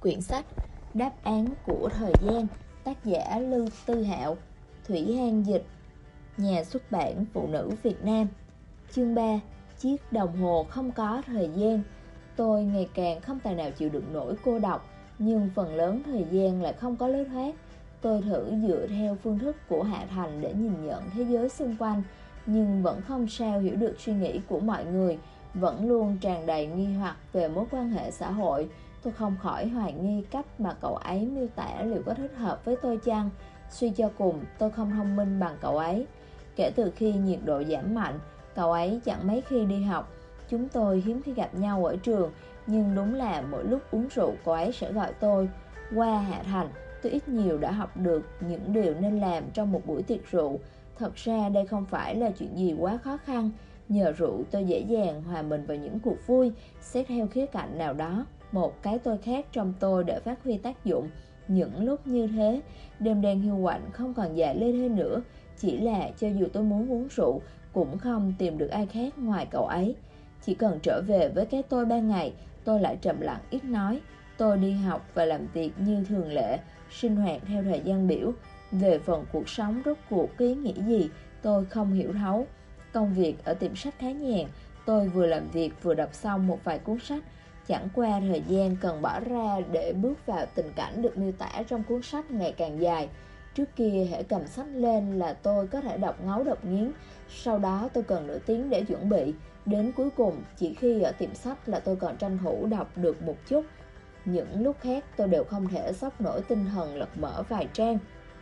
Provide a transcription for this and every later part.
Quyển sách Đáp án của thời gian, tác giả Lưu Tư Hạo, Thủy Hang dịch, nhà xuất bản Phụ nữ Việt Nam. Chương 3. Chiếc đồng hồ không có thời gian. Tôi ngày càng không tài nào chịu đựng nổi cô độc, nhưng phần lớn thời gian lại không có lối thoát. Tôi thử dựa theo phương thức của Hạ Thành để nhìn nhận thế giới xung quanh, nhưng vẫn không sao hiểu được suy nghĩ của mọi người, vẫn luôn tràn đầy nghi hoặc về mối quan hệ xã hội. Tôi không khỏi hoài nghi cách mà cậu ấy miêu tả liệu có thích hợp với tôi chăng. Suy cho cùng, tôi không thông minh bằng cậu ấy. Kể từ khi nhiệt độ giảm mạnh, cậu ấy chẳng mấy khi đi học. Chúng tôi hiếm khi gặp nhau ở trường, nhưng đúng là mỗi lúc uống rượu cậu ấy sẽ gọi tôi. Qua Hạ Thành, tôi ít nhiều đã học được những điều nên làm trong một buổi tiệc rượu. Thật ra đây không phải là chuyện gì quá khó khăn. Nhờ rượu tôi dễ dàng hòa mình vào những cuộc vui. Xét theo khía cạnh nào đó, một cái tôi khác trong tôi để phát huy tác dụng. Những lúc như thế, đêm đen hiu quạnh không còn dài lên hơn nữa. Chỉ là cho dù tôi muốn uống rượu, cũng không tìm được ai khác ngoài cậu ấy. Chỉ cần trở về với cái tôi ban ngày, tôi lại trầm lặng ít nói. Tôi đi học và làm việc như thường lệ, sinh hoạt theo thời gian biểu. Về phần cuộc sống rốt cuộc có ý nghĩa gì, tôi không hiểu thấu. Công việc ở tiệm sách khá nhàn, tôi vừa làm việc vừa đọc xong một vài cuốn sách. Chẳng qua thời gian cần bỏ ra để bước vào tình cảnh được miêu tả trong cuốn sách ngày càng dài. Trước kia hễ cầm sách lên là tôi có thể đọc ngấu đọc nghiến. Sau đó tôi cần nửa tiếng để chuẩn bị. Đến cuối cùng, chỉ khi ở tiệm sách là tôi còn tranh thủ đọc được một chút. Những lúc khác tôi đều không thể xốc nổi tinh thần lật mở vài trang.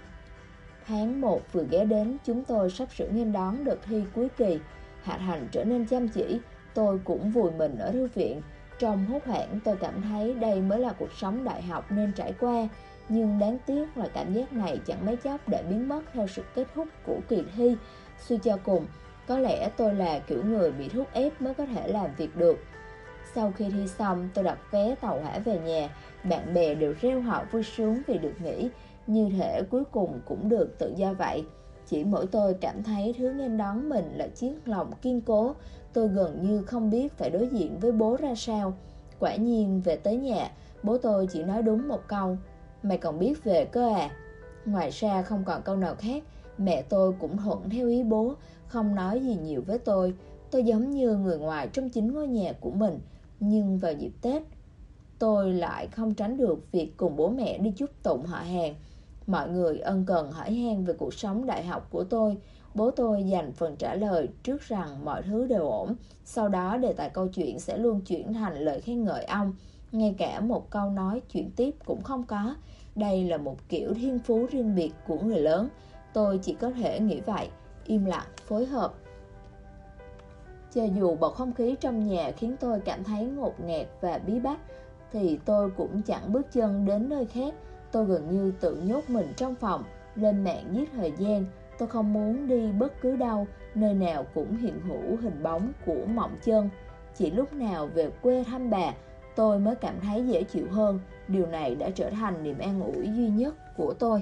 Tháng 1 vừa ghé đến, chúng tôi sắp sửa nghênh đón đợt thi cuối kỳ. Hạ Thành trở nên chăm chỉ, tôi cũng vùi mình ở thư viện. Trong hốt hoảng tôi cảm thấy đây mới là cuộc sống đại học nên trải qua. Nhưng đáng tiếc là cảm giác này chẳng mấy chốc để biến mất theo sự kết thúc của kỳ thi. Suy cho cùng, có lẽ tôi là kiểu người bị thúc ép mới có thể làm việc được. Sau khi thi xong, tôi đặt vé tàu hỏa về nhà. Bạn bè đều reo hò vui sướng vì được nghỉ, như thể cuối cùng cũng được tự do vậy. Chỉ mỗi tôi cảm thấy thứ nghênh đón mình là chiếc lòng kiên cố. Tôi gần như không biết phải đối diện với bố ra sao. Quả nhiên về tới nhà, bố tôi chỉ nói đúng một câu: "Mày còn biết về cơ à?" Ngoài ra không còn câu nào khác. Mẹ tôi cũng thuận theo ý bố, không nói gì nhiều với tôi. Tôi giống như người ngoài trong chính ngôi nhà của mình. Nhưng vào dịp Tết, tôi lại không tránh được việc cùng bố mẹ đi chúc tụng họ hàng. Mọi người ân cần hỏi han về cuộc sống đại học của tôi. Bố tôi dành phần trả lời trước rằng mọi thứ đều ổn. Sau đó đề tài câu chuyện sẽ luôn chuyển thành lời khen ngợi ông. Ngay cả một câu nói chuyện tiếp cũng không có. Đây là một kiểu thiên phú riêng biệt của người lớn. Tôi chỉ có thể nghĩ vậy, im lặng phối hợp. Cho dù bầu không khí trong nhà khiến tôi cảm thấy ngột ngạt và bí bách, thì tôi cũng chẳng bước chân đến nơi khác. Tôi gần như tự nhốt mình trong phòng, lên mạng giết thời gian. Tôi không muốn đi bất cứ đâu, nơi nào cũng hiện hữu hình bóng của Mộng Chân. Chỉ lúc nào về quê thăm bà, tôi mới cảm thấy dễ chịu hơn. Điều này đã trở thành niềm an ủi duy nhất của tôi.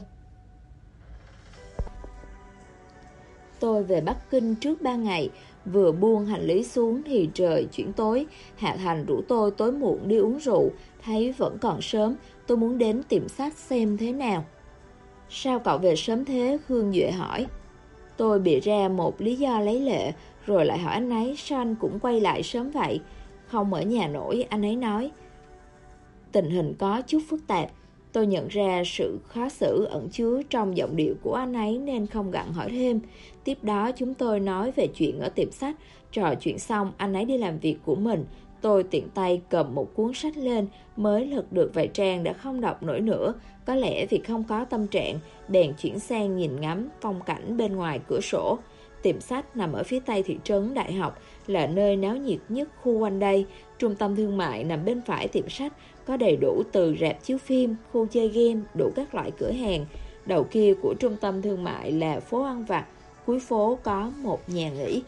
Tôi về Bắc Kinh trước 3 ngày, vừa buông hành lý xuống thì trời chuyển tối. Hạ Thành rủ tôi tối muộn đi uống rượu, thấy vẫn còn sớm, tôi muốn đến tiệm sách xem thế nào. "Sao cậu về sớm thế?" Khương Duệ hỏi. Tôi bịa ra một lý do lấy lệ, rồi lại hỏi anh ấy sao anh cũng quay lại sớm vậy. "Không ở nhà nổi," anh ấy nói. Tình hình có chút phức tạp. Tôi nhận ra sự khó xử ẩn chứa trong giọng điệu của anh ấy nên không gặng hỏi thêm. Tiếp đó chúng tôi nói về chuyện ở tiệm sách. Trò chuyện xong, anh ấy đi làm việc của mình. Tôi tiện tay cầm một cuốn sách lên, mới lật được vài trang đã không đọc nổi nữa. Có lẽ vì không có tâm trạng, bèn chuyển sang nhìn ngắm phong cảnh bên ngoài cửa sổ. Tiệm sách nằm ở phía tây thị trấn Đại học, là nơi náo nhiệt nhất khu quanh đây. Trung tâm thương mại nằm bên phải tiệm sách, có đầy đủ từ rạp chiếu phim, khu chơi game, đủ các loại cửa hàng. Đầu kia của trung tâm thương mại là phố ăn vặt, cuối phố có một nhà nghỉ.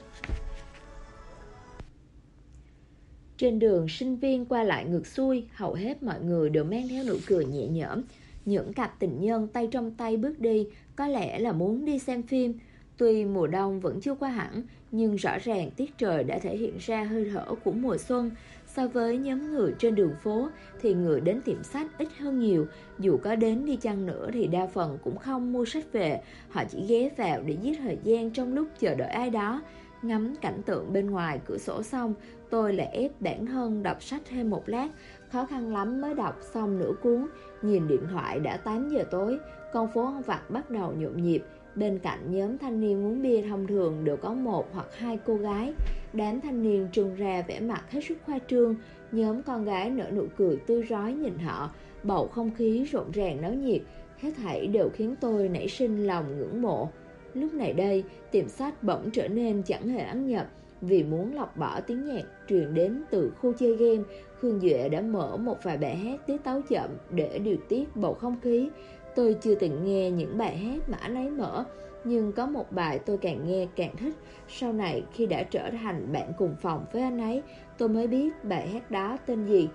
Trên đường, sinh viên qua lại ngược xuôi, hầu hết mọi người đều mang theo nụ cười nhẹ nhõm. Những cặp tình nhân tay trong tay bước đi, có lẽ là muốn đi xem phim. Tuy mùa đông vẫn chưa qua hẳn, nhưng rõ ràng tiết trời đã thể hiện ra hơi thở của mùa xuân. So với nhóm người trên đường phố thì người đến tiệm sách ít hơn nhiều. Dù có đến đi chăng nữa thì đa phần cũng không mua sách về. Họ chỉ ghé vào để giết thời gian trong lúc chờ đợi ai đó. Ngắm cảnh tượng bên ngoài cửa sổ xong, tôi lại ép bản thân đọc sách thêm một lát. Khó khăn lắm mới đọc xong nửa cuốn. Nhìn điện thoại đã 8 giờ tối. Con phố vặt bắt đầu nhộn nhịp. Bên cạnh nhóm thanh niên uống bia thông thường đều có một hoặc hai cô gái. Đám thanh niên trưng ra vẻ mặt hết sức khoa trương. Nhóm con gái nở nụ cười tươi rói nhìn họ. Bầu không khí rộn ràng náo nhiệt. Hết thảy đều khiến tôi nảy sinh lòng ngưỡng mộ. Lúc này đây, tiệm sách bỗng trở nên chẳng hề ấm nhập. Vì muốn lọc bỏ tiếng nhạc truyền đến từ khu chơi game, Khương Duệ đã mở một vài bài hát tiết tấu chậm để điều tiết bầu không khí. Tôi chưa từng nghe những bài hát mà anh ấy mở, nhưng có một bài tôi càng nghe càng thích. Sau này khi đã trở thành bạn cùng phòng với anh ấy, tôi mới biết bài hát đó tên gì.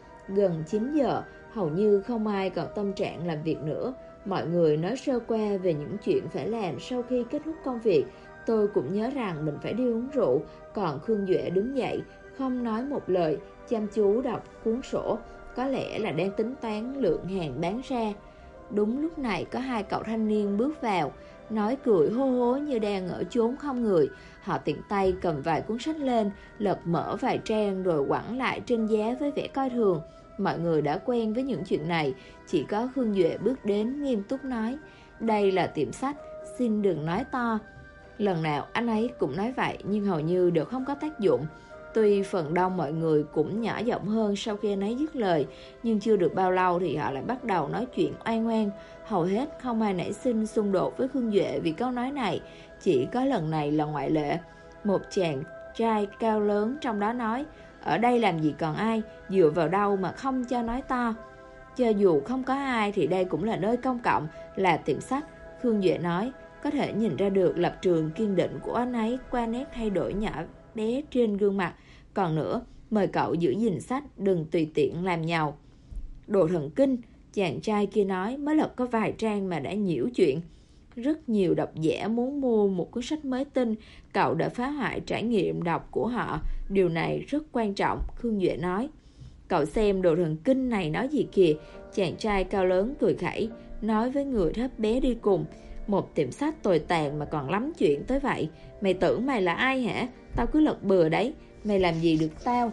Gần 9 giờ, hầu như không ai còn tâm trạng làm việc nữa. Mọi người nói sơ qua về những chuyện phải làm sau khi kết thúc công việc. Tôi cũng nhớ rằng mình phải đi uống rượu. Còn Khương Duệ đứng dậy, không nói một lời, chăm chú đọc cuốn sổ. Có lẽ là đang tính toán lượng hàng bán ra. Đúng lúc này có hai cậu thanh niên bước vào, nói cười hô hố như đang ở chốn không người. Họ tiện tay cầm vài cuốn sách lên, lật mở vài trang rồi quẳng lại trên giá với vẻ coi thường. Mọi người đã quen với những chuyện này. Chỉ có Khương Duệ bước đến nghiêm túc nói: "Đây là tiệm sách, xin đừng nói to." Lần nào anh ấy cũng nói vậy, nhưng hầu như đều không có tác dụng. Tuy phần đông mọi người cũng nhỏ giọng hơn sau khi anh ấy dứt lời, nhưng chưa được bao lâu thì họ lại bắt đầu nói chuyện oan oan. Hầu hết không ai nảy sinh xung đột với Khương Duệ vì câu nói này. Chỉ có lần này là ngoại lệ. Một chàng trai cao lớn trong đó nói: "Ở đây làm gì còn ai, dựa vào đâu mà không cho nói to?" Cho dù không có ai thì đây cũng là nơi công cộng, là tiệm sách, Khương Duệ nói. Có thể nhìn ra được lập trường kiên định của anh ấy qua nét thay đổi nhỏ bé trên gương mặt. Còn nữa, mời cậu giữ gìn sách, đừng tùy tiện làm nhàu. Đồ thần kinh, chàng trai kia nói, mới lật có vài trang mà đã nhiễu chuyện. Rất nhiều độc giả muốn mua một cuốn sách mới tinh, cậu đã phá hoại trải nghiệm đọc của họ. Điều này rất quan trọng, Khương Duệ nói. Cậu xem đồ thần kinh này nói gì kìa, chàng trai cao lớn cười khẩy, nói với người thấp bé đi cùng. Một tiệm sách tồi tàn mà còn lắm chuyện tới vậy. Mày tưởng mày là ai hả? Tao cứ lật bừa đấy. Mày làm gì được tao?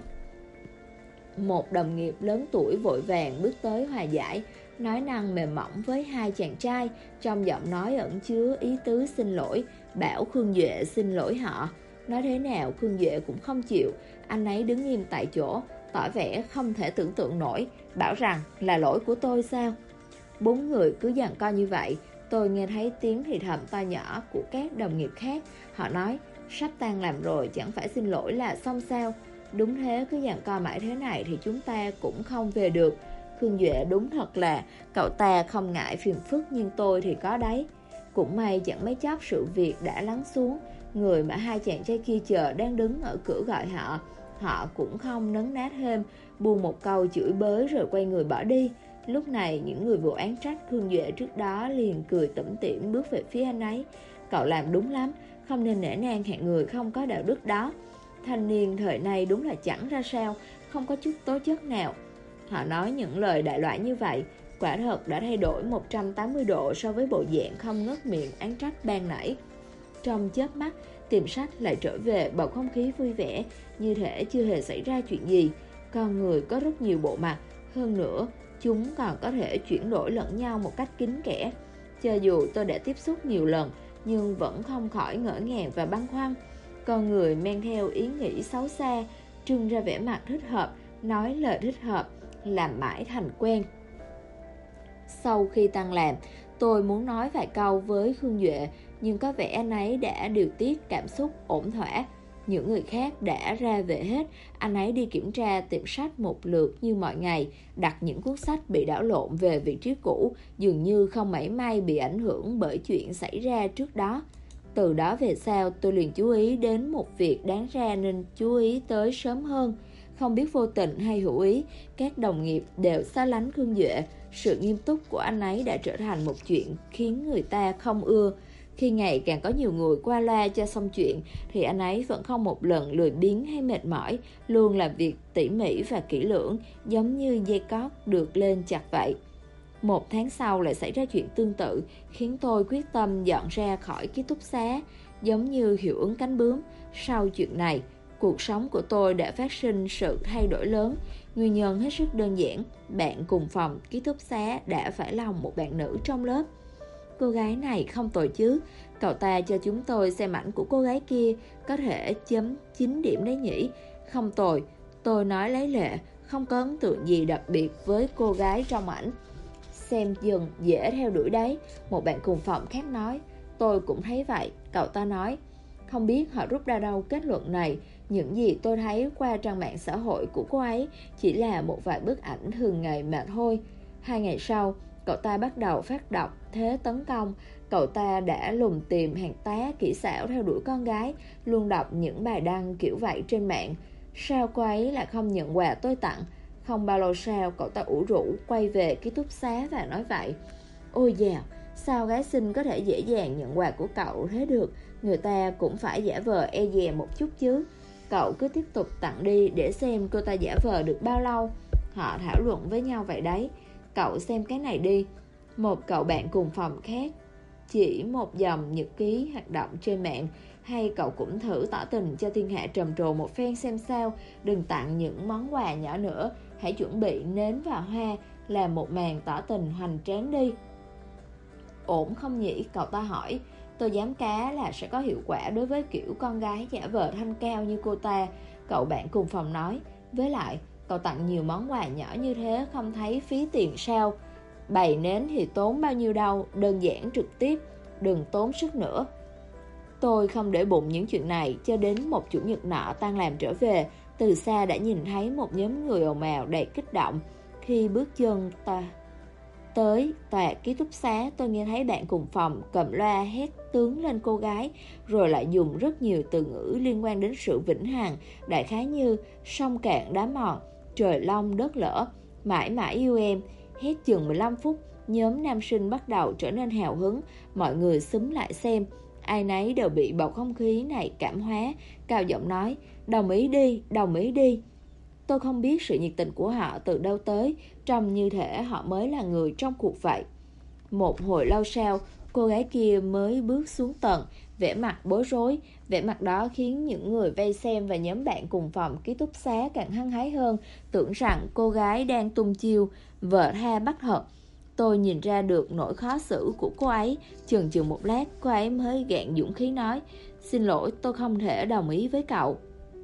Một đồng nghiệp lớn tuổi vội vàng bước tới hòa giải, nói năng mềm mỏng với hai chàng trai, trong giọng nói ẩn chứa ý tứ xin lỗi, bảo Khương Duệ xin lỗi họ. Nói thế nào Khương Duệ cũng không chịu. Anh ấy đứng nghiêm tại chỗ, tỏ vẻ không thể tưởng tượng nổi, bảo rằng là lỗi của tôi sao? Bốn người cứ giằng co như vậy. Tôi nghe thấy tiếng thì thầm to nhỏ của các đồng nghiệp khác. Họ nói, sắp tan làm rồi, chẳng phải xin lỗi là xong sao? Đúng thế, cứ giằng co mãi thế này thì chúng ta cũng không về được. Khương Duệ đúng thật là cậu ta không ngại phiền phức, nhưng tôi thì có đấy. Cũng may chẳng mấy chốc sự việc đã lắng xuống. Người mà hai chàng trai kia chờ đang đứng ở cửa gọi họ. Họ cũng không nấn ná thêm, buông một câu chửi bới rồi quay người bỏ đi. Lúc này những người vừa oán trách Khương Duệ trước đó liền cười tủm tỉm bước về phía anh ấy. Cậu làm đúng lắm, không nên nể nang hạng người không có đạo đức đó. Thanh niên thời nay đúng là chẳng ra sao, không có chút tố chất nào. Họ nói những lời đại loại như vậy, quả thật đã thay đổi 180 độ so với bộ dạng không ngớt miệng oán trách ban nãy. Trong chớp mắt, tiệm sách lại trở về bầu không khí vui vẻ, như thể chưa hề xảy ra chuyện gì. Con người có rất nhiều bộ mặt, hơn nữa chúng còn có thể chuyển đổi lẫn nhau một cách kín kẽ. Cho dù tôi đã tiếp xúc nhiều lần, nhưng vẫn không khỏi ngỡ ngàng và băn khoăn. Con người mang theo ý nghĩ xấu xa, trưng ra vẻ mặt thích hợp, nói lời thích hợp, làm mãi thành quen. Sau khi tan làm, tôi muốn nói vài câu với Khương Duệ, nhưng có vẻ anh ấy đã điều tiết cảm xúc ổn thỏa. Những người khác đã ra về hết. Anh ấy đi kiểm tra tiệm sách một lượt như mọi ngày, đặt những cuốn sách bị đảo lộn về vị trí cũ, dường như không mảy may bị ảnh hưởng bởi chuyện xảy ra trước đó. Từ đó về sau, tôi liền chú ý đến một việc đáng ra nên chú ý tới sớm hơn. Không biết vô tình hay hữu ý, các đồng nghiệp đều xa lánh Khương Duệ. Sự nghiêm túc của anh ấy đã trở thành một chuyện khiến người ta không ưa. Khi ngày càng có nhiều người qua loa cho xong chuyện thì anh ấy vẫn không một lần lười biếng hay mệt mỏi, luôn làm việc tỉ mỉ và kỹ lưỡng, giống như dây cót được lên chặt vậy. 1 tháng sau lại xảy ra chuyện tương tự, khiến tôi quyết tâm dọn ra khỏi ký túc xá, giống như hiệu ứng cánh bướm. Sau chuyện này, cuộc sống của tôi đã phát sinh sự thay đổi lớn. Nguyên nhân hết sức đơn giản, bạn cùng phòng ký túc xá đã phải lòng một bạn nữ trong lớp. Cô gái này không tồi chứ, cậu ta cho chúng tôi xem ảnh của cô gái kia, có thể chấm 9 điểm đấy nhỉ. Không tồi, tôi nói lấy lệ, không có ấn tượng gì đặc biệt với cô gái trong ảnh. Xem dần dễ theo đuổi đấy, một bạn cùng phòng khác nói. Tôi cũng thấy vậy, cậu ta nói. Không biết họ rút ra đâu kết luận này. Những gì tôi thấy qua trang mạng xã hội của cô ấy chỉ là một vài bức ảnh thường ngày mà thôi. 2 ngày sau, cậu ta bắt đầu phát động thế tấn công. Cậu ta đã lùng tìm hàng tá kỹ xảo theo đuổi con gái, luôn đọc những bài đăng kiểu vậy trên mạng. Sao cô ấy lại không nhận quà tôi tặng? Không bao lâu sau, cậu ta ủ rũ quay về ký túc xá và nói vậy. Ôi dào, sao gái xinh có thể dễ dàng nhận quà của cậu thế được? Người ta cũng phải giả vờ e dè một chút chứ. Cậu cứ tiếp tục tặng đi để xem cô ta giả vờ được bao lâu. Họ thảo luận với nhau vậy đấy. Cậu xem cái này đi. Một cậu bạn cùng phòng khác chỉ một dòng nhật ký hoạt động trên mạng. Hay cậu cũng thử tỏ tình cho thiên hạ trầm trồ một phen xem sao. Đừng tặng những món quà nhỏ nữa, hãy chuẩn bị nến và hoa, làm một màn tỏ tình hoành tráng đi. Ổn không nhỉ? Cậu ta hỏi. Tôi dám cá là sẽ có hiệu quả đối với kiểu con gái giả vờ thanh cao như cô ta, cậu bạn cùng phòng nói. Với lại, cậu tặng nhiều món quà nhỏ như thế không thấy phí tiền sao? Bày nến thì tốn bao nhiêu đâu, đơn giản trực tiếp, đừng tốn sức nữa. Tôi không để bụng những chuyện này, cho đến một chủ nhật nọ tan làm trở về, từ xa đã nhìn thấy một nhóm người ồn ào đầy kích động. Khi bước chân tới tòa ký túc xá, tôi nghe thấy bạn cùng phòng cầm loa hét tướng lên cô gái, rồi lại dùng rất nhiều từ ngữ liên quan đến sự vĩnh hằng, đại khái như sông cạn đá mòn, trời long đất lở, mãi mãi yêu em. Hết chừng 15 phút, nhóm nam sinh bắt đầu trở nên hào hứng, mọi người xúm lại xem. Ai nấy đều bị bầu không khí này cảm hóa, cao giọng nói, đồng ý đi, đồng ý đi. Tôi không biết sự nhiệt tình của họ từ đâu tới, trông như thể họ mới là người trong cuộc vậy. Một hồi lâu sau, cô gái kia mới bước xuống tầng, vẻ mặt bối rối. Vẻ mặt đó khiến những người vây xem và nhóm bạn cùng phòng ký túc xá càng hăng hái hơn, tưởng rằng cô gái đang tung chiêu vợ tha bắt hợp. Tôi nhìn ra được nỗi khó xử của cô ấy. Chừng chừng một lát, cô ấy mới gạn dũng khí nói, xin lỗi, tôi không thể đồng ý với cậu.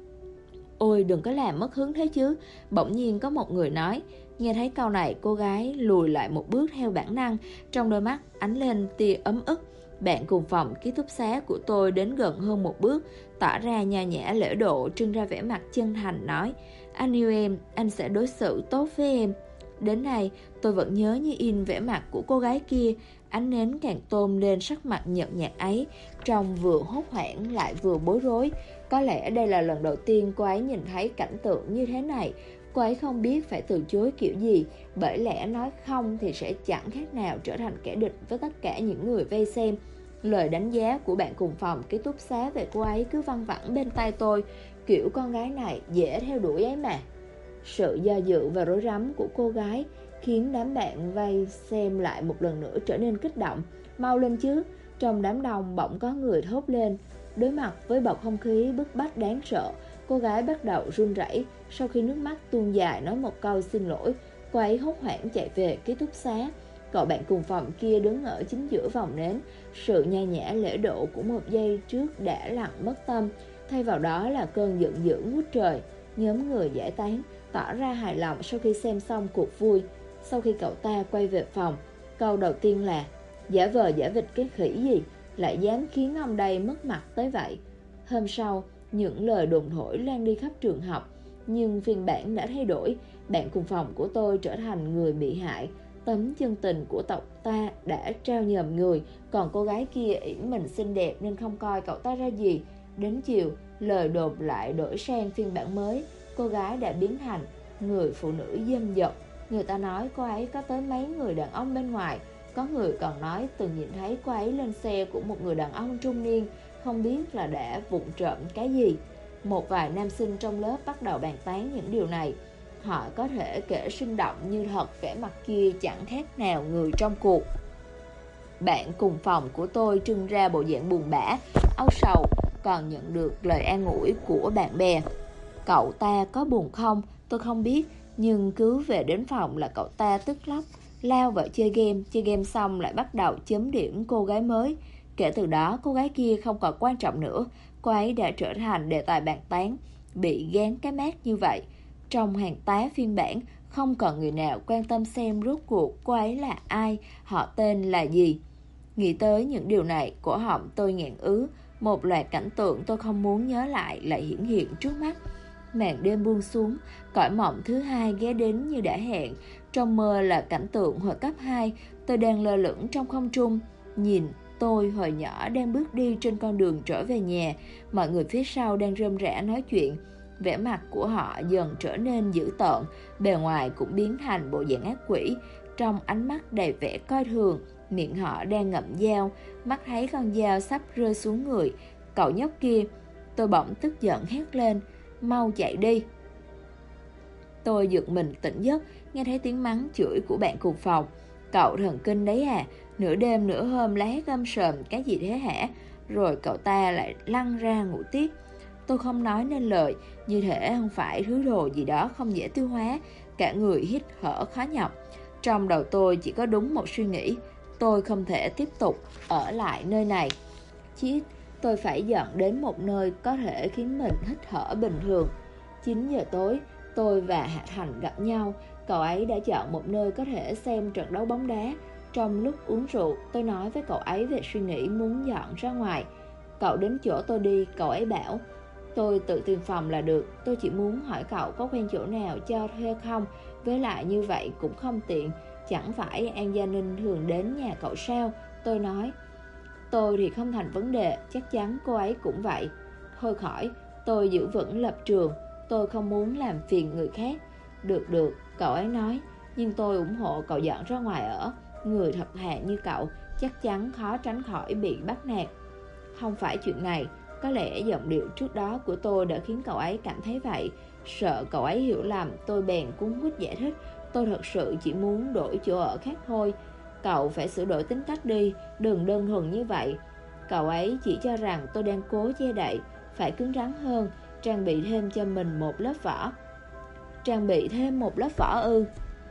Ôi đừng có làm mất hứng thế chứ. Bỗng nhiên có một người nói. Nghe thấy câu này, cô gái lùi lại một bước theo bản năng, trong đôi mắt ánh lên tia ấm ức. Bạn cùng phòng ký túc xá của tôi đến gần hơn một bước, tỏ ra nho nhã lễ độ, trưng ra vẻ mặt chân thành nói, anh yêu em, anh sẽ đối xử tốt với em. Đến nay tôi vẫn nhớ như in vẻ mặt của cô gái kia. Ánh nến càng tôn lên sắc mặt nhợt nhạt ấy, trông vừa hốt hoảng lại vừa bối rối. Có lẽ đây là lần đầu tiên cô ấy nhìn thấy cảnh tượng như thế này. Cô ấy không biết phải từ chối kiểu gì, bởi lẽ nói không thì sẽ chẳng khác nào trở thành kẻ địch với tất cả những người vây xem. Lời đánh giá của bạn cùng phòng ký túc xá về cô ấy cứ văng vẳng bên tai tôi, kiểu con gái này dễ theo đuổi ấy mà. Sự do dự và rối rắm của cô gái khiến đám bạn vây xem lại một lần nữa trở nên kích động. Mau lên chứ. Trong đám đông bỗng có người thốt lên. Đối mặt với bầu không khí bức bách đáng sợ, cô gái bắt đầu run rẩy. Sau khi nước mắt tuôn dài nói một câu xin lỗi, cô ấy hốt hoảng chạy về ký túc xá. Cậu bạn cùng phòng kia đứng ở chính giữa vòng nến. Sự nho nhã lễ độ của một giây trước đã lặng mất tâm, thay vào đó là cơn giận dữ ngút trời. Nhóm người giải tán, tỏ ra hài lòng sau khi xem xong cuộc vui. Sau khi cậu ta quay về phòng, câu đầu tiên là, giả vờ giả vịt cái khỉ gì, lại dám khiến ông đây mất mặt tới vậy. Hôm sau, những lời đồn thổi lan đi khắp trường học, nhưng phiên bản đã thay đổi. Bạn cùng phòng của tôi trở thành người bị hại. Tấm chân tình của tộc ta đã trao nhầm người, còn cô gái kia ỷ mình xinh đẹp nên không coi cậu ta ra gì. Đến chiều, lời đồn lại đổi sang phiên bản mới. Cô gái đã biến thành người phụ nữ dâm dật. Người ta nói cô ấy có tới mấy người đàn ông bên ngoài. Có người còn nói từng nhìn thấy cô ấy lên xe của một người đàn ông trung niên, không biết là đã vụng trộm cái gì. Một vài nam sinh trong lớp bắt đầu bàn tán những điều này. Họ có thể kể sinh động như thật, vẻ mặt kia chẳng khác nào người trong cuộc. Bạn cùng phòng của tôi trưng ra bộ dạng buồn bã, âu sầu, còn nhận được lời an ủi của bạn bè. Cậu ta có buồn không? Tôi không biết, nhưng cứ về đến phòng là cậu ta tức lắm, lao vào chơi game xong lại bắt đầu chấm điểm cô gái mới. Kể từ đó, cô gái kia không còn quan trọng nữa, cô ấy đã trở thành đề tài bàn tán, bị gán cái mác như vậy. Trong hàng tá phiên bản, không còn người nào quan tâm xem rốt cuộc cô ấy là ai, họ tên là gì. Nghĩ tới những điều này, cổ họng tôi nghẹn ứ, một loạt cảnh tượng tôi không muốn nhớ lại hiển hiện trước mắt. Màn đêm buông xuống, cõi mộng thứ hai ghé đến như đã hẹn. Trong mơ là cảnh tượng hồi cấp 2, tôi đang lơ lửng trong không trung, nhìn tôi hồi nhỏ đang bước đi trên con đường trở về nhà. Mọi người phía sau đang rơm rã nói chuyện. Vẻ mặt của họ dần trở nên dữ tợn, bề ngoài cũng biến thành bộ dạng ác quỷ. Trong ánh mắt đầy vẻ coi thường, miệng họ đang ngậm dao, mắt thấy con dao sắp rơi xuống người. Cậu nhóc kia! Tôi bỗng tức giận hét lên, mau chạy đi! Tôi giật mình tỉnh giấc, nghe thấy tiếng mắng chửi của bạn cùng phòng. Cậu thần kinh đấy à, nửa đêm nửa hôm lá hét gâm sờm cái gì thế hả? Rồi cậu ta lại lăn ra ngủ tiếp. Tôi không nói nên lời, như thể không phải thứ đồ gì đó không dễ tiêu hóa, cả người hít thở khó nhọc. Trong đầu tôi chỉ có đúng một suy nghĩ, tôi không thể tiếp tục ở lại nơi này. Chí ít tôi phải dọn đến một nơi có thể khiến mình hít thở bình thường. 9 giờ tối, tôi và Hạ Thành gặp nhau. Cậu ấy đã chọn một nơi có thể xem trận đấu bóng đá. Trong lúc uống rượu, tôi nói với cậu ấy về suy nghĩ muốn dọn ra ngoài. Cậu đến chỗ tôi đi, cậu ấy bảo. Tôi tự tìm phòng là được, tôi chỉ muốn hỏi cậu có quen chỗ nào cho thuê không? Với lại như vậy cũng không tiện, chẳng phải An Gia Ninh thường đến nhà cậu sao? Tôi nói. Tôi thì không thành vấn đề, chắc chắn cô ấy cũng vậy. Thôi khỏi, tôi giữ vững lập trường, tôi không muốn làm phiền người khác. Được, cậu ấy nói, nhưng tôi ủng hộ cậu dọn ra ngoài ở. Người thật thà như cậu chắc chắn khó tránh khỏi bị bắt nạt. Không phải chuyện này, có lẽ giọng điệu trước đó của tôi đã khiến cậu ấy cảm thấy vậy. Sợ cậu ấy hiểu lầm, tôi bèn cuống quýt giải thích. Tôi thật sự chỉ muốn đổi chỗ ở khác thôi. Cậu phải sửa đổi tính cách đi, đừng đơn thuần như vậy. Cậu ấy chỉ cho rằng tôi đang cố che đậy, phải cứng rắn hơn, trang bị thêm cho mình một lớp vỏ. Trang bị thêm một lớp vỏ ư?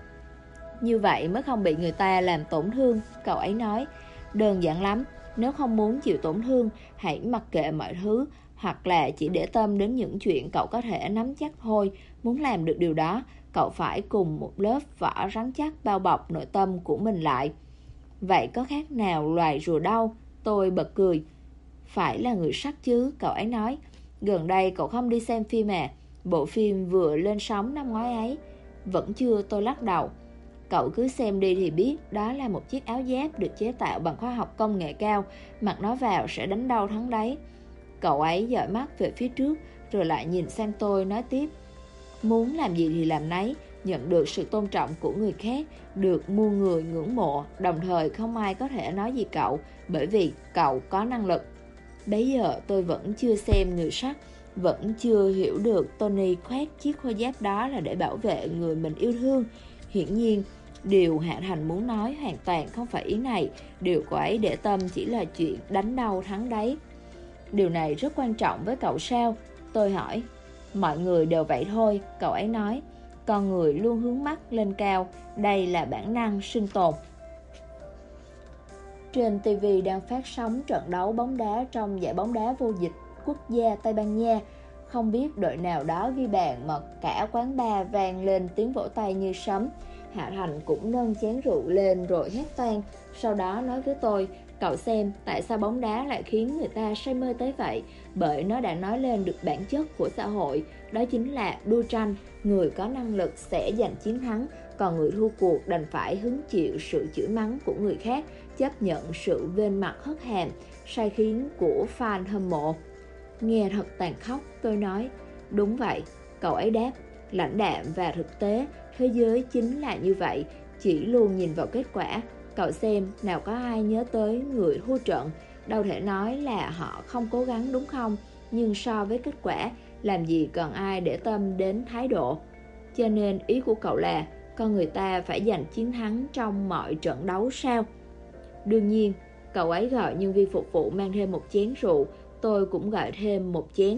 Như vậy mới không bị người ta làm tổn thương, cậu ấy nói. Đơn giản lắm, nếu không muốn chịu tổn thương, hãy mặc kệ mọi thứ, hoặc là chỉ để tâm đến những chuyện cậu có thể nắm chắc thôi. Muốn làm được điều đó, cậu phải cùng một lớp vỏ rắn chắc bao bọc nội tâm của mình lại. Vậy có khác nào loài rùa đâu? Tôi bật cười. Phải là người sắt chứ, cậu ấy nói. Gần đây cậu không đi xem phim à? Bộ phim vừa lên sóng năm ngoái ấy. Vẫn chưa, tôi lắc đầu. Cậu cứ xem đi thì biết, đó là một chiếc áo giáp được chế tạo bằng khoa học công nghệ cao, mặc nó vào sẽ đánh đâu thắng đấy. Cậu ấy dõi mắt về phía trước, rồi lại nhìn sang tôi nói tiếp. Muốn làm gì thì làm nấy, nhận được sự tôn trọng của người khác, được muôn người ngưỡng mộ, đồng thời không ai có thể nói gì cậu, bởi vì cậu có năng lực. Bấy giờ tôi vẫn chưa xem Người Sắt, vẫn chưa hiểu được Tony khoác chiếc khôi giáp đó là để bảo vệ người mình yêu thương. Hiển nhiên, điều Hạ Thành muốn nói hoàn toàn không phải ý này, điều cô ấy để tâm chỉ là chuyện đánh đâu thắng đấy. Điều này rất quan trọng với cậu sao? Tôi hỏi. Mọi người đều vậy thôi, cậu ấy nói. Con người luôn hướng mắt lên cao, đây là bản năng sinh tồn. Trên TV đang phát sóng trận đấu bóng đá trong giải bóng đá vô địch quốc gia Tây Ban Nha. Không biết đội nào đó ghi bàn mà cả quán bar vang lên tiếng vỗ tay như sấm. Hạ Thành cũng nâng chén rượu lên rồi hét toang. Sau đó nói với tôi, cậu xem tại sao bóng đá lại khiến người ta say mê tới vậy? Bởi nó đã nói lên được bản chất của xã hội, đó chính là đua tranh. Người có năng lực sẽ giành chiến thắng, còn người thua cuộc đành phải hứng chịu sự chửi mắng của người khác, chấp nhận sự vênh mặt hất hàm, sai khiến của fan hâm mộ. Nghe thật tàn khốc, tôi nói. Đúng vậy, cậu ấy đáp, lãnh đạm và thực tế, thế giới chính là như vậy, chỉ luôn nhìn vào kết quả. Cậu xem, nào có ai nhớ tới người thua trận. Đâu thể nói là họ không cố gắng đúng không? Nhưng so với kết quả, làm gì còn ai để tâm đến thái độ. Cho nên ý của cậu là con người ta phải giành chiến thắng trong mọi trận đấu sao? Đương nhiên, cậu ấy gọi nhân viên phục vụ mang thêm một chén rượu. Tôi cũng gọi thêm một chén.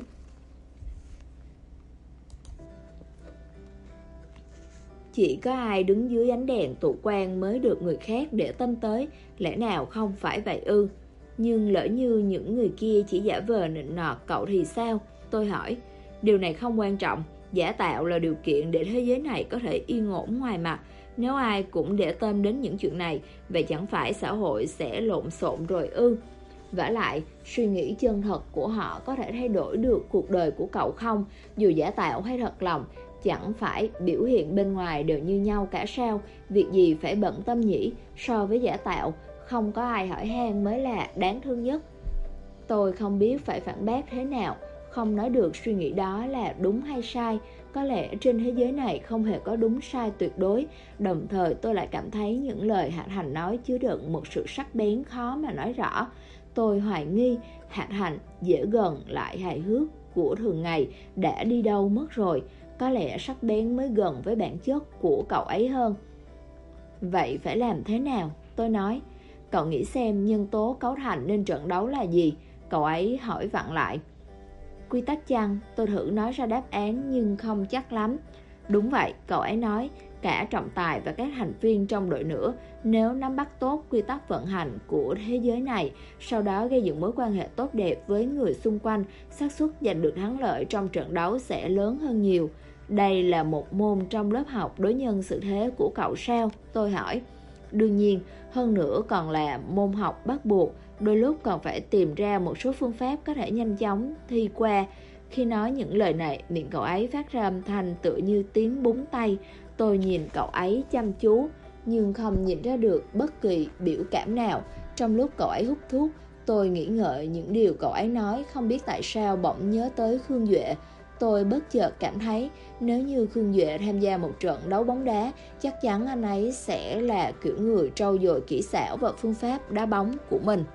Chỉ có ai đứng dưới ánh đèn tụ quang mới được người khác để tâm tới, lẽ nào không phải vậy ư? Nhưng lỡ như những người kia chỉ giả vờ nịnh nọt cậu thì sao? Tôi hỏi. Điều này không quan trọng, giả tạo là điều kiện để thế giới này có thể yên ổn ngoài mặt. Nếu ai cũng để tâm đến những chuyện này, vậy chẳng phải xã hội sẽ lộn xộn rồi ư? Vả lại, suy nghĩ chân thật của họ có thể thay đổi được cuộc đời của cậu không? Dù giả tạo hay thật lòng, chẳng phải biểu hiện bên ngoài đều như nhau cả sao? Việc gì phải bận tâm nhỉ? So với giả tạo, không có ai hỏi han mới là đáng thương nhất. Tôi không biết phải phản bác thế nào, không nói được suy nghĩ đó là đúng hay sai. Có lẽ trên thế giới này không hề có đúng sai tuyệt đối. Đồng thời tôi lại cảm thấy những lời Hạnh Hành nói chứa đựng một sự sắc bén khó mà nói rõ. Tôi hoài nghi Hạnh Hành dễ gần lại hài hước của thường ngày đã đi đâu mất rồi. Có lẽ sắc bén mới gần với bản chất của cậu ấy hơn. Vậy phải làm thế nào? Tôi nói. Cậu nghĩ xem nhân tố cấu thành nên trận đấu là gì? Cậu ấy hỏi vặn lại. Quy tắc chăng? Tôi thử nói ra đáp án nhưng không chắc lắm. Đúng vậy, cậu ấy nói. Cả trọng tài và các thành viên trong đội nữa, nếu nắm bắt tốt quy tắc vận hành của thế giới này, sau đó gây dựng mối quan hệ tốt đẹp với người xung quanh, xác suất giành được thắng lợi trong trận đấu sẽ lớn hơn nhiều. Đây là một môn trong lớp học đối nhân xử thế của cậu sao? Tôi hỏi. Đương nhiên, hơn nữa còn là môn học bắt buộc, đôi lúc còn phải tìm ra một số phương pháp có thể nhanh chóng thi qua. Khi nói những lời này, miệng cậu ấy phát ra âm thanh tựa như tiếng búng tay. Tôi nhìn cậu ấy chăm chú, nhưng không nhìn ra được bất kỳ biểu cảm nào. Trong lúc cậu ấy hút thuốc, tôi nghĩ ngợi những điều cậu ấy nói, không biết tại sao bỗng nhớ tới Khương Duệ. Tôi bất chợt cảm thấy nếu như Khương Duệ tham gia một trận đấu bóng đá, chắc chắn anh ấy sẽ là kiểu người trau dồi kỹ xảo và phương pháp đá bóng của mình.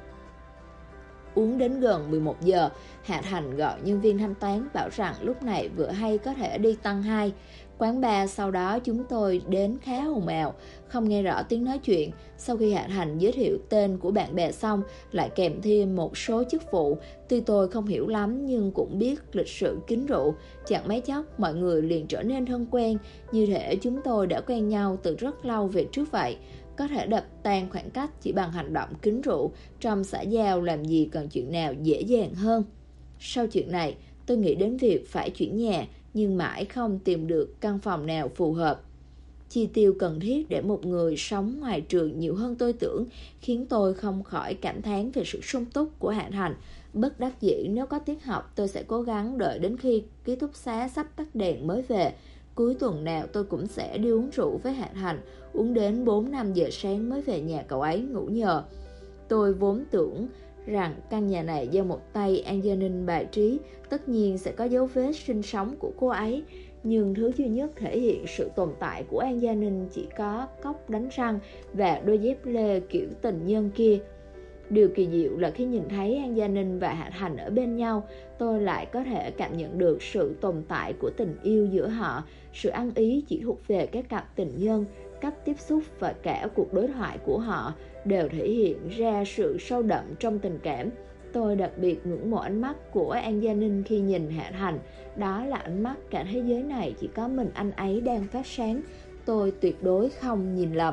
Uống đến gần 11 giờ, Hạ Thành gọi nhân viên thanh toán bảo rằng lúc này vừa hay có thể đi tăng 2. Quán bar sau đó chúng tôi đến khá ồn ào, không nghe rõ tiếng nói chuyện. Sau khi Hạ Thành giới thiệu tên của bạn bè xong, lại kèm thêm một số chức vụ. Tuy tôi không hiểu lắm nhưng cũng biết lịch sự kính rượu. Chẳng mấy chốc mọi người liền trở nên thân quen, như thể chúng tôi đã quen nhau từ rất lâu về trước vậy. Có thể đập tan khoảng cách chỉ bằng hành động kính rượu, trong xã giao làm gì còn chuyện nào dễ dàng hơn. Sau chuyện này, tôi nghĩ đến việc phải chuyển nhà, nhưng mãi không tìm được căn phòng nào phù hợp. Chi tiêu cần thiết để một người sống ngoài trường nhiều hơn tôi tưởng, khiến tôi không khỏi cảm thán về sự sung túc của Hạ Thành. Bất đắc dĩ, nếu có tiết học tôi sẽ cố gắng đợi đến khi ký túc xá sắp tắt đèn mới về. Cuối tuần nào tôi cũng sẽ đi uống rượu với Hạ Thành, uống đến 4-5 giờ sáng mới về nhà cậu ấy ngủ nhờ. Tôi vốn tưởng rằng căn nhà này do một tay An Gia Ninh bài trí, tất nhiên sẽ có dấu vết sinh sống của cô ấy. Nhưng thứ duy nhất thể hiện sự tồn tại của An Gia Ninh chỉ có cốc đánh răng và đôi dép lê kiểu tình nhân kia. Điều kỳ diệu là khi nhìn thấy An Gia Ninh và Hạ Thành ở bên nhau, tôi lại có thể cảm nhận được sự tồn tại của tình yêu giữa họ. Sự ăn ý chỉ thuộc về các cặp tình nhân, cách tiếp xúc và cả cuộc đối thoại của họ đều thể hiện ra sự sâu đậm trong tình cảm. Tôi đặc biệt ngưỡng mộ ánh mắt của An Gia Ninh khi nhìn Hạ Thành. Đó là ánh mắt cả thế giới này chỉ có mình anh ấy đang phát sáng. Tôi tuyệt đối không nhìn lầm.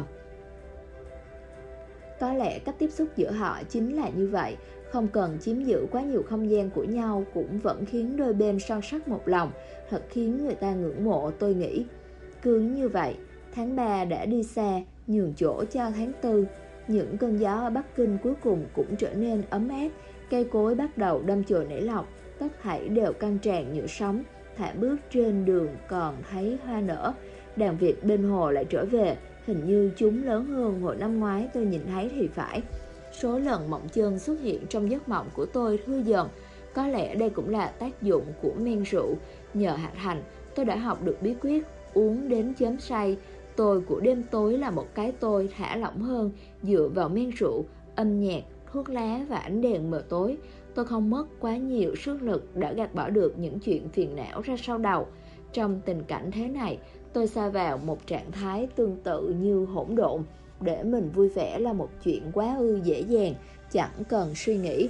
Có lẽ cách tiếp xúc giữa họ chính là như vậy, không cần chiếm giữ quá nhiều không gian của nhau cũng vẫn khiến đôi bên son sắt một lòng, thật khiến người ta ngưỡng mộ tôi nghĩ. Cứ như vậy, tháng 3 đã đi xa, nhường chỗ cho tháng 4. Những cơn gió ở Bắc Kinh cuối cùng cũng trở nên ấm áp, cây cối bắt đầu đâm chồi nảy lọc, tất thảy đều căng tràn như sóng. Thả bước trên đường còn thấy hoa nở, đàn vịt bên hồ lại trở về. Hình như chúng lớn hơn hồi năm ngoái tôi nhìn thấy thì phải. Số lần mộng chân xuất hiện trong giấc mộng của tôi thưa dần. Có lẽ đây cũng là tác dụng của men rượu. Nhờ Hạ Thành, tôi đã học được bí quyết uống đến chớm say. Tôi của đêm tối là một cái tôi thả lỏng hơn, dựa vào men rượu, âm nhạc, thuốc lá và ánh đèn mờ tối. Tôi không mất quá nhiều sức lực đã gạt bỏ được những chuyện phiền não ra sau đầu. Trong tình cảnh thế này, tôi sa vào một trạng thái tương tự như hỗn độn. Để mình vui vẻ là một chuyện quá ư dễ dàng, chẳng cần suy nghĩ.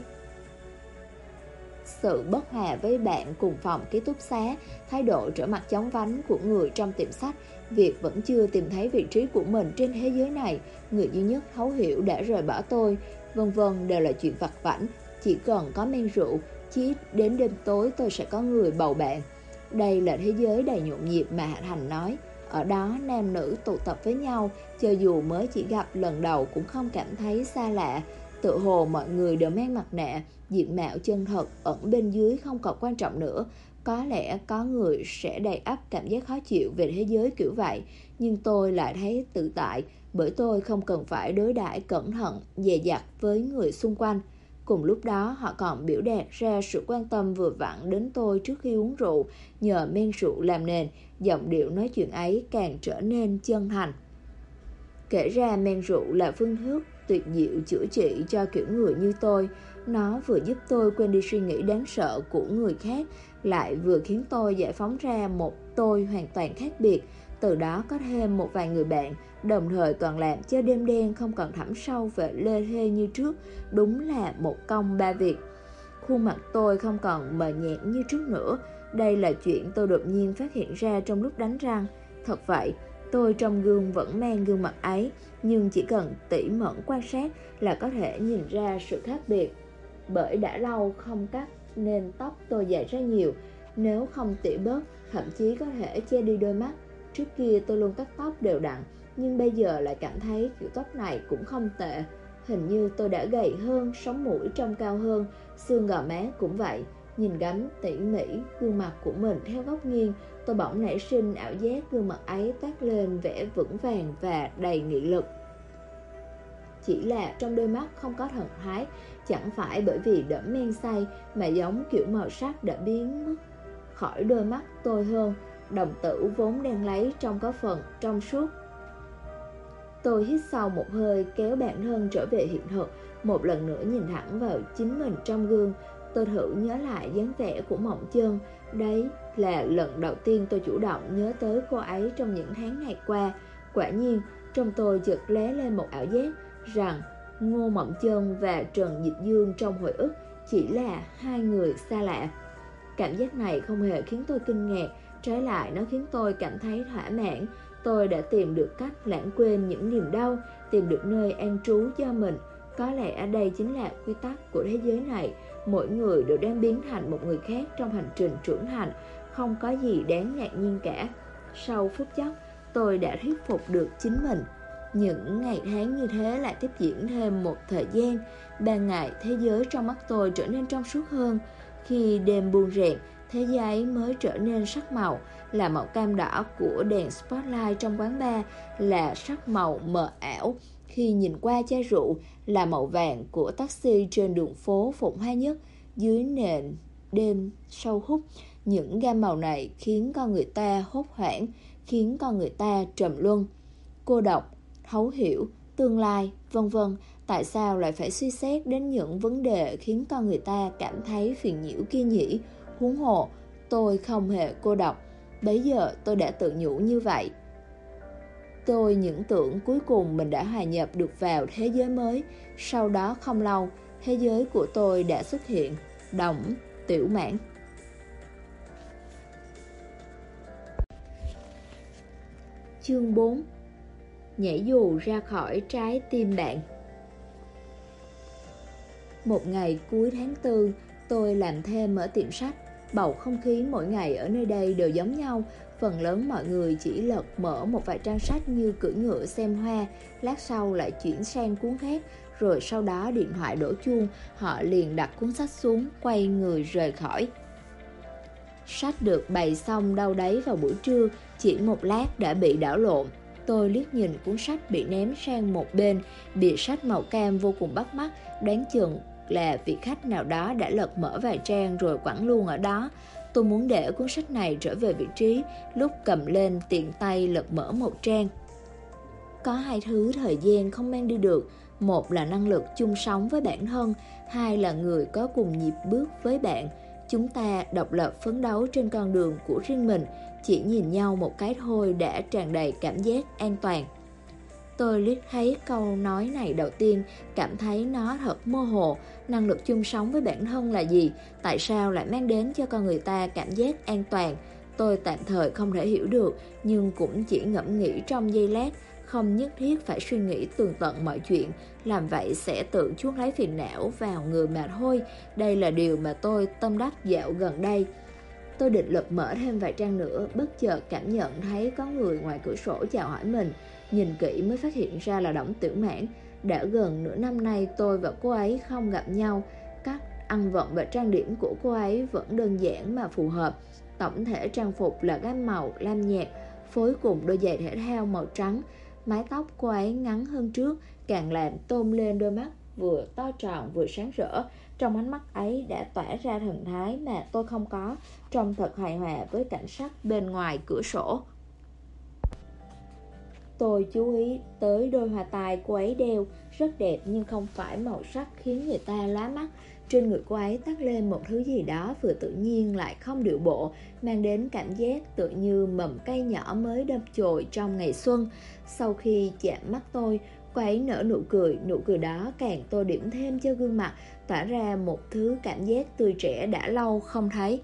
Sự bất hòa với bạn cùng phòng ký túc xá, thái độ trở mặt chóng vánh của người trong tiệm sách, việc vẫn chưa tìm thấy vị trí của mình trên thế giới này, người duy nhất thấu hiểu đã rời bỏ tôi, vân vân đều là chuyện vặt vãnh. Chỉ cần có men rượu, chí đến đêm tối tôi sẽ có người bầu bạn. Đây là thế giới đầy nhộn nhịp mà Hạnh Hành nói. Ở đó nam nữ tụ tập với nhau, cho dù mới chỉ gặp lần đầu cũng không cảm thấy xa lạ. Tự hồ mọi người đều mang mặt nạ, diện mạo chân thật ẩn bên dưới không còn quan trọng nữa. Có lẽ có người sẽ đầy ắp cảm giác khó chịu về thế giới kiểu vậy, nhưng tôi lại thấy tự tại, bởi tôi không cần phải đối đãi cẩn thận, dè dặt với người xung quanh. Cùng lúc đó họ còn biểu đạt ra sự quan tâm vừa vặn đến tôi trước khi uống rượu, nhờ men rượu làm nền, giọng điệu nói chuyện ấy càng trở nên chân thành. Kể ra men rượu là phương thức tuyệt diệu chữa trị cho kiểu người như tôi. Nó vừa giúp tôi quên đi suy nghĩ đáng sợ của người khác, lại vừa khiến tôi giải phóng ra một tôi hoàn toàn khác biệt. Từ đó có thêm một vài người bạn, đồng thời còn làm cho đêm đen không còn thẳm sâu về lê thê như trước. Đúng là một công ba việc. Khuôn mặt tôi không còn mờ nhạt như trước nữa. Đây là chuyện tôi đột nhiên phát hiện ra trong lúc đánh răng. Thật vậy, tôi trong gương vẫn mang gương mặt ấy, nhưng chỉ cần tỉ mẩn quan sát là có thể nhìn ra sự khác biệt. Bởi đã lâu không cắt nên tóc tôi dài ra nhiều, nếu không tỉa bớt, thậm chí có thể che đi đôi mắt. Trước kia tôi luôn cắt tóc đều đặn, nhưng bây giờ lại cảm thấy kiểu tóc này cũng không tệ. Hình như tôi đã gầy hơn, sống mũi trông cao hơn, xương gò má cũng vậy. Nhìn ngắm tỉ mỉ gương mặt của mình theo góc nghiêng, tôi bỗng nảy sinh ảo giác gương mặt ấy toát lên vẻ vững vàng và đầy nghị lực. Chỉ là trong đôi mắt không có thần thái, chẳng phải bởi vì đẫm men say, mà giống kiểu màu sắc đã biến mất khỏi đôi mắt tôi hơn. Đồng tử vốn đang lấy trông có phần trong suốt. Tôi hít sâu một hơi, kéo bản thân trở về hiện thực, một lần nữa nhìn thẳng vào chính mình trong gương. Tôi thử nhớ lại dáng vẻ của Mộng Chân. Đấy là lần đầu tiên tôi chủ động nhớ tới cô ấy trong những tháng ngày qua. Quả nhiên, trong tôi chợt lóe lên một ảo giác rằng Ngô Mộng Chân và Trần Dịch Dương trong hồi ức chỉ là hai người xa lạ. Cảm giác này không hề khiến tôi kinh ngạc, trái lại nó khiến tôi cảm thấy thỏa mãn. Tôi đã tìm được cách lãng quên những niềm đau, tìm được nơi an trú cho mình. Có lẽ đây chính là quy tắc của thế giới này. Mỗi người đều đang biến thành một người khác trong hành trình trưởng thành, không có gì đáng ngạc nhiên cả. Sau phút chốc, tôi đã thuyết phục được chính mình. Những ngày tháng như thế lại tiếp diễn thêm một thời gian. Ban ngày, thế giới trong mắt tôi trở nên trong suốt hơn. Khi đêm buông rèm, thế giới ấy mới trở nên sắc màu, là màu cam đỏ của đèn spotlight trong quán bar, là sắc màu mờ ảo khi nhìn qua chai rượu, là màu vàng của taxi trên đường phố Phụng Hoa Nhất dưới nền đêm sâu hút. Những gam màu này khiến con người ta hốt hoảng, khiến con người ta trầm luân, cô độc, thấu hiểu, tương lai, vân vân. Tại sao lại phải suy xét đến những vấn đề khiến con người ta cảm thấy phiền nhiễu kia nhỉ? Huống hồ, tôi không hề cô độc. Bấy giờ tôi đã tự nhủ như vậy. Tôi những tưởng cuối cùng mình đã hòa nhập được vào thế giới mới. Sau đó không lâu, thế giới của tôi đã xuất hiện. Đổng Tiểu Mãn. Chương 4. Nhảy dù ra khỏi trái tim bạn. Một ngày cuối tháng 4, tôi làm thêm ở tiệm sách. Bầu không khí mỗi ngày ở nơi đây đều giống nhau. Phần lớn mọi người chỉ lật mở một vài trang sách như cưỡi ngựa xem hoa, lát sau lại chuyển sang cuốn khác, rồi sau đó điện thoại đổ chuông, họ liền đặt cuốn sách xuống, quay người rời khỏi. Sách được bày xong đâu đấy vào buổi trưa, chỉ một lát đã bị đảo lộn. Tôi liếc nhìn cuốn sách bị ném sang một bên, bìa sách màu cam vô cùng bắt mắt, đoán chừng là vị khách nào đó đã lật mở vài trang rồi quẳng luôn ở đó. Tôi muốn để cuốn sách này trở về vị trí, lúc cầm lên tiện tay lật mở một trang. có hai thứ thời gian không mang đi được. Một là năng lực chung sống với bản thân, hai là người có cùng nhịp bước với bạn. Chúng ta độc lập phấn đấu trên con đường của riêng mình, chỉ nhìn nhau một cái thôi đã tràn đầy cảm giác an toàn. Tôi liếc thấy câu nói này đầu tiên, cảm thấy nó thật mơ hồ. Năng lực chung sống với bản thân là gì? Tại sao lại mang đến cho con người ta cảm giác an toàn? Tôi tạm thời không thể hiểu được, nhưng cũng chỉ ngẫm nghĩ trong giây lát. Không nhất thiết phải suy nghĩ tường tận mọi chuyện, làm vậy sẽ tự chuốc lấy phiền não vào người mà thôi. Đây là điều mà tôi tâm đắc dạo gần đây. Tôi định lật mở thêm vài trang nữa, bất chợt cảm nhận thấy có người ngoài cửa sổ chào hỏi mình. Nhìn kỹ mới phát hiện ra là Đổng Tiểu Mãn. Đã gần nửa năm nay tôi và cô ấy không gặp nhau. Cách ăn vận và trang điểm của cô ấy vẫn đơn giản mà phù hợp. Tổng thể trang phục là gam màu lam nhạt, phối cùng đôi giày thể thao màu trắng. Mái tóc cô ấy ngắn hơn trước, càng làm tôn lên đôi mắt vừa to tròn vừa sáng rỡ. Trong ánh mắt ấy đã tỏa ra thần thái mà tôi không có, trông thật hài hòa với cảnh sắc bên ngoài cửa sổ. Tôi chú ý tới đôi hoa tai cô ấy đeo, rất đẹp nhưng không phải màu sắc khiến người ta lóa mắt. Trên người cô ấy toát lên một thứ gì đó vừa tự nhiên lại không điệu bộ, mang đến cảm giác tựa như mầm cây nhỏ mới đâm chồi trong ngày xuân. Sau khi chạm mắt tôi, cô ấy nở nụ cười đó càng tô điểm thêm cho gương mặt, tỏa ra một thứ cảm giác tươi trẻ đã lâu không thấy.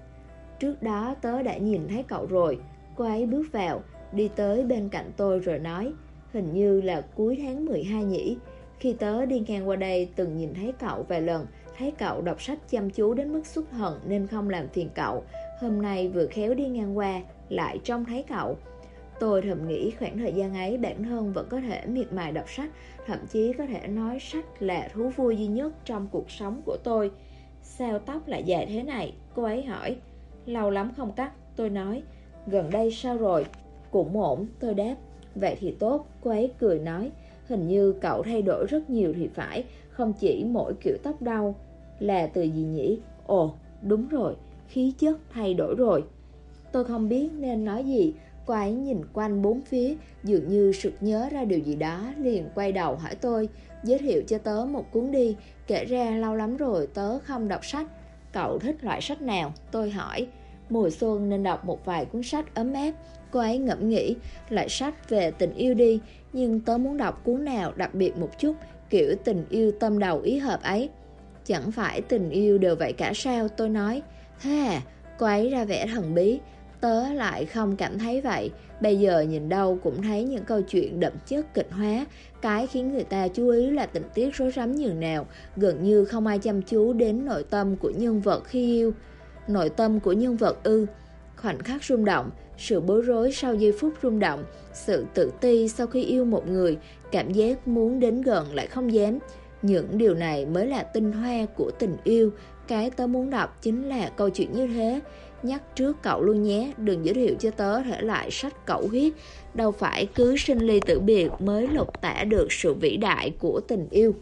Trước đó tớ đã nhìn thấy cậu rồi. Cô ấy bước vào, đi tới bên cạnh tôi rồi nói, hình như là cuối tháng 12 nhỉ. Khi tớ đi ngang qua đây từng nhìn thấy cậu vài lần, thấy cậu đọc sách chăm chú đến mức xuất hận nên không làm phiền cậu. Hôm nay vừa khéo đi ngang qua, lại trông thấy cậu. Tôi thầm nghĩ khoảng thời gian ấy bản thân vẫn có thể miệt mài đọc sách, thậm chí có thể nói sách là thú vui duy nhất trong cuộc sống của tôi. Sao tóc lại dài thế này? Cô ấy hỏi. Lâu lắm không cắt, tôi nói. Gần đây sao rồi? Cũng ổn, tôi đáp. Vậy thì tốt, cô ấy cười nói. Hình như cậu thay đổi rất nhiều thì phải, không chỉ mỗi kiểu tóc đâu. Là từ gì nhỉ? Ồ, đúng rồi, khí chất thay đổi rồi. Tôi không biết nên nói gì. Cô ấy nhìn quanh bốn phía, dường như sực nhớ ra điều gì đó, liền quay đầu hỏi tôi, giới thiệu cho tớ một cuốn đi, kể ra lâu lắm rồi tớ không đọc sách. Cậu thích loại sách nào? Tôi hỏi. Mùa xuân nên đọc một vài cuốn sách ấm áp. Cô ấy ngẫm nghĩ, lại sách về tình yêu đi, nhưng tớ muốn đọc cuốn nào đặc biệt một chút, kiểu tình yêu tâm đầu ý hợp ấy. Chẳng phải tình yêu đều vậy cả sao? Tôi nói. Thế à? Cô ấy ra vẻ thần bí. Tớ lại không cảm thấy vậy. Bây giờ nhìn đâu cũng thấy những câu chuyện đậm chất kịch hóa. Cái khiến người ta chú ý là tình tiết rối rắm nhường nào. Gần như không ai chăm chú đến nội tâm của nhân vật khi yêu. Nội tâm của nhân vật ư? Khoảnh khắc rung động, sự bối rối sau giây phút rung động, sự tự ti sau khi yêu một người, cảm giác muốn đến gần lại không dám. Những điều này mới là tinh hoa của tình yêu. Cái tớ muốn đọc chính là câu chuyện như thế. Nhắc trước cậu luôn nhé, đừng giới thiệu cho tớ thể loại sách cẩu huyết. Đâu phải cứ sinh ly tử biệt mới lột tả được sự vĩ đại của tình yêu.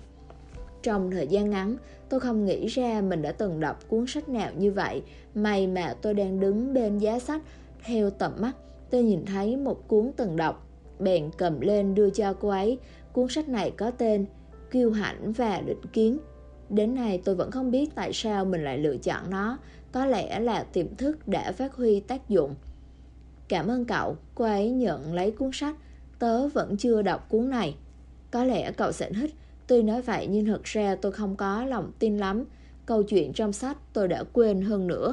Trong thời gian ngắn, tôi không nghĩ ra mình đã từng đọc cuốn sách nào như vậy. May mà tôi đang đứng bên giá sách. Theo tầm mắt, tôi nhìn thấy một cuốn từng đọc, bèn cầm lên đưa cho cô ấy. Cuốn sách này có tên Kiêu Hãnh và Định Kiến. Đến nay tôi vẫn không biết tại sao mình lại lựa chọn nó. Có lẽ là tiềm thức đã phát huy tác dụng. Cảm ơn cậu. Cô ấy nhận lấy cuốn sách. Tớ vẫn chưa đọc cuốn này. Có lẽ cậu sẽ thích. Tuy nói vậy nhưng thật ra tôi không có lòng tin lắm. Câu chuyện trong sách tôi đã quên hơn nữa.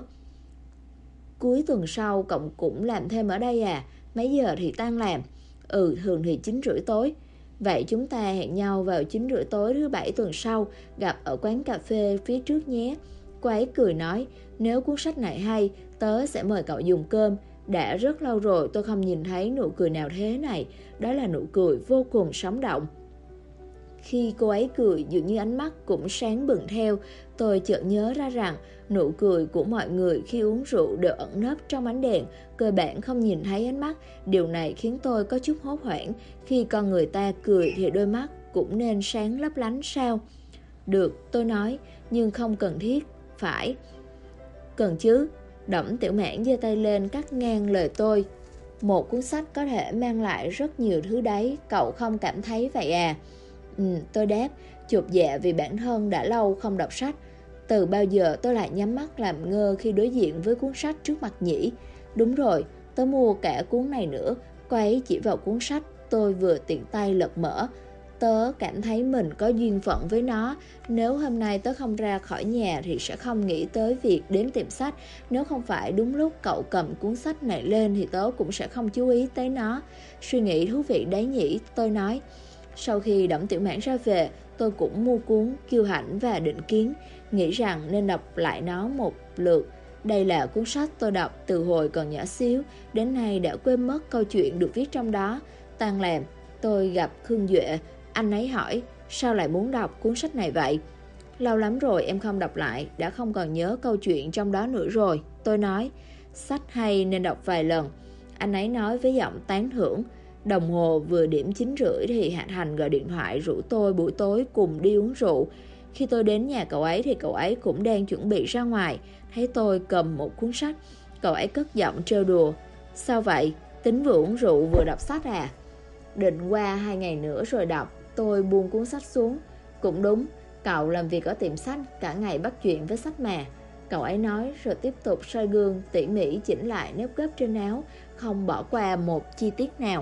Cuối tuần sau cậu cũng làm thêm ở đây à? Mấy giờ thì tan làm? Thường thì 9:30 tối. Vậy chúng ta hẹn nhau vào 9:30 tối thứ Bảy tuần sau, gặp ở quán cà phê phía trước nhé. Cô ấy cười nói, nếu cuốn sách này hay, tớ sẽ mời cậu dùng cơm. Đã rất lâu rồi tôi không nhìn thấy nụ cười nào thế này. Đó là nụ cười vô cùng sống động. Khi cô ấy cười, dường như ánh mắt cũng sáng bừng theo. Tôi chợt nhớ ra rằng nụ cười của mọi người khi uống rượu đều ẩn nấp trong ánh đèn, cơ bản không nhìn thấy ánh mắt. Điều này khiến tôi có chút hốt hoảng. Khi con người ta cười thì đôi mắt cũng nên sáng lấp lánh sao? Được, tôi nói, nhưng không cần thiết. Phải. Cần chứ. Đổng Tiểu Mãn giơ tay lên cắt ngang lời tôi. Một cuốn sách có thể mang lại rất nhiều thứ đấy, cậu không cảm thấy vậy à? Tôi đáp, chột dạ vì bản thân đã lâu không đọc sách. Từ bao giờ tôi lại nhắm mắt làm ngơ khi đối diện với cuốn sách trước mặt nhỉ? Đúng rồi, tớ mua cả cuốn này nữa. Cô ấy chỉ vào cuốn sách tôi vừa tiện tay lật mở. Tớ cảm thấy mình có duyên phận với nó. Nếu hôm nay tớ không ra khỏi nhà thì sẽ không nghĩ tới việc đến tiệm sách. Nếu không phải đúng lúc cậu cầm cuốn sách này lên thì tớ cũng sẽ không chú ý tới nó. Suy nghĩ thú vị đấy nhỉ, tôi nói. Sau khi Đổng Tiểu Mãn ra về, tôi cũng mua cuốn Kiêu Hãnh và Định Kiến, nghĩ rằng nên đọc lại nó một lượt. Đây là cuốn sách tôi đọc từ hồi còn nhỏ xíu, đến nay đã quên mất câu chuyện được viết trong đó. Tan làm, tôi gặp Khương Duệ. Anh ấy hỏi, sao lại muốn đọc cuốn sách này vậy? Lâu lắm rồi em không đọc lại, đã không còn nhớ câu chuyện trong đó nữa rồi. Tôi nói, sách hay nên đọc vài lần. Anh ấy nói với giọng tán thưởng. Đồng hồ vừa điểm 9:30 thì Hạ Thành gọi điện thoại rủ tôi buổi tối cùng đi uống rượu. Khi tôi đến nhà cậu ấy thì cậu ấy cũng đang chuẩn bị ra ngoài. Thấy tôi cầm một cuốn sách, cậu ấy cất giọng trêu đùa. Sao vậy? Tính vừa uống rượu vừa đọc sách à? Định qua 2 ngày nữa rồi đọc. Tôi buông cuốn sách xuống. Cũng đúng, cậu làm việc ở tiệm sách, cả ngày bắt chuyện với sách mà. Cậu ấy nói rồi tiếp tục soi gương, tỉ mỉ chỉnh lại nếp gấp trên áo, không bỏ qua một chi tiết nào.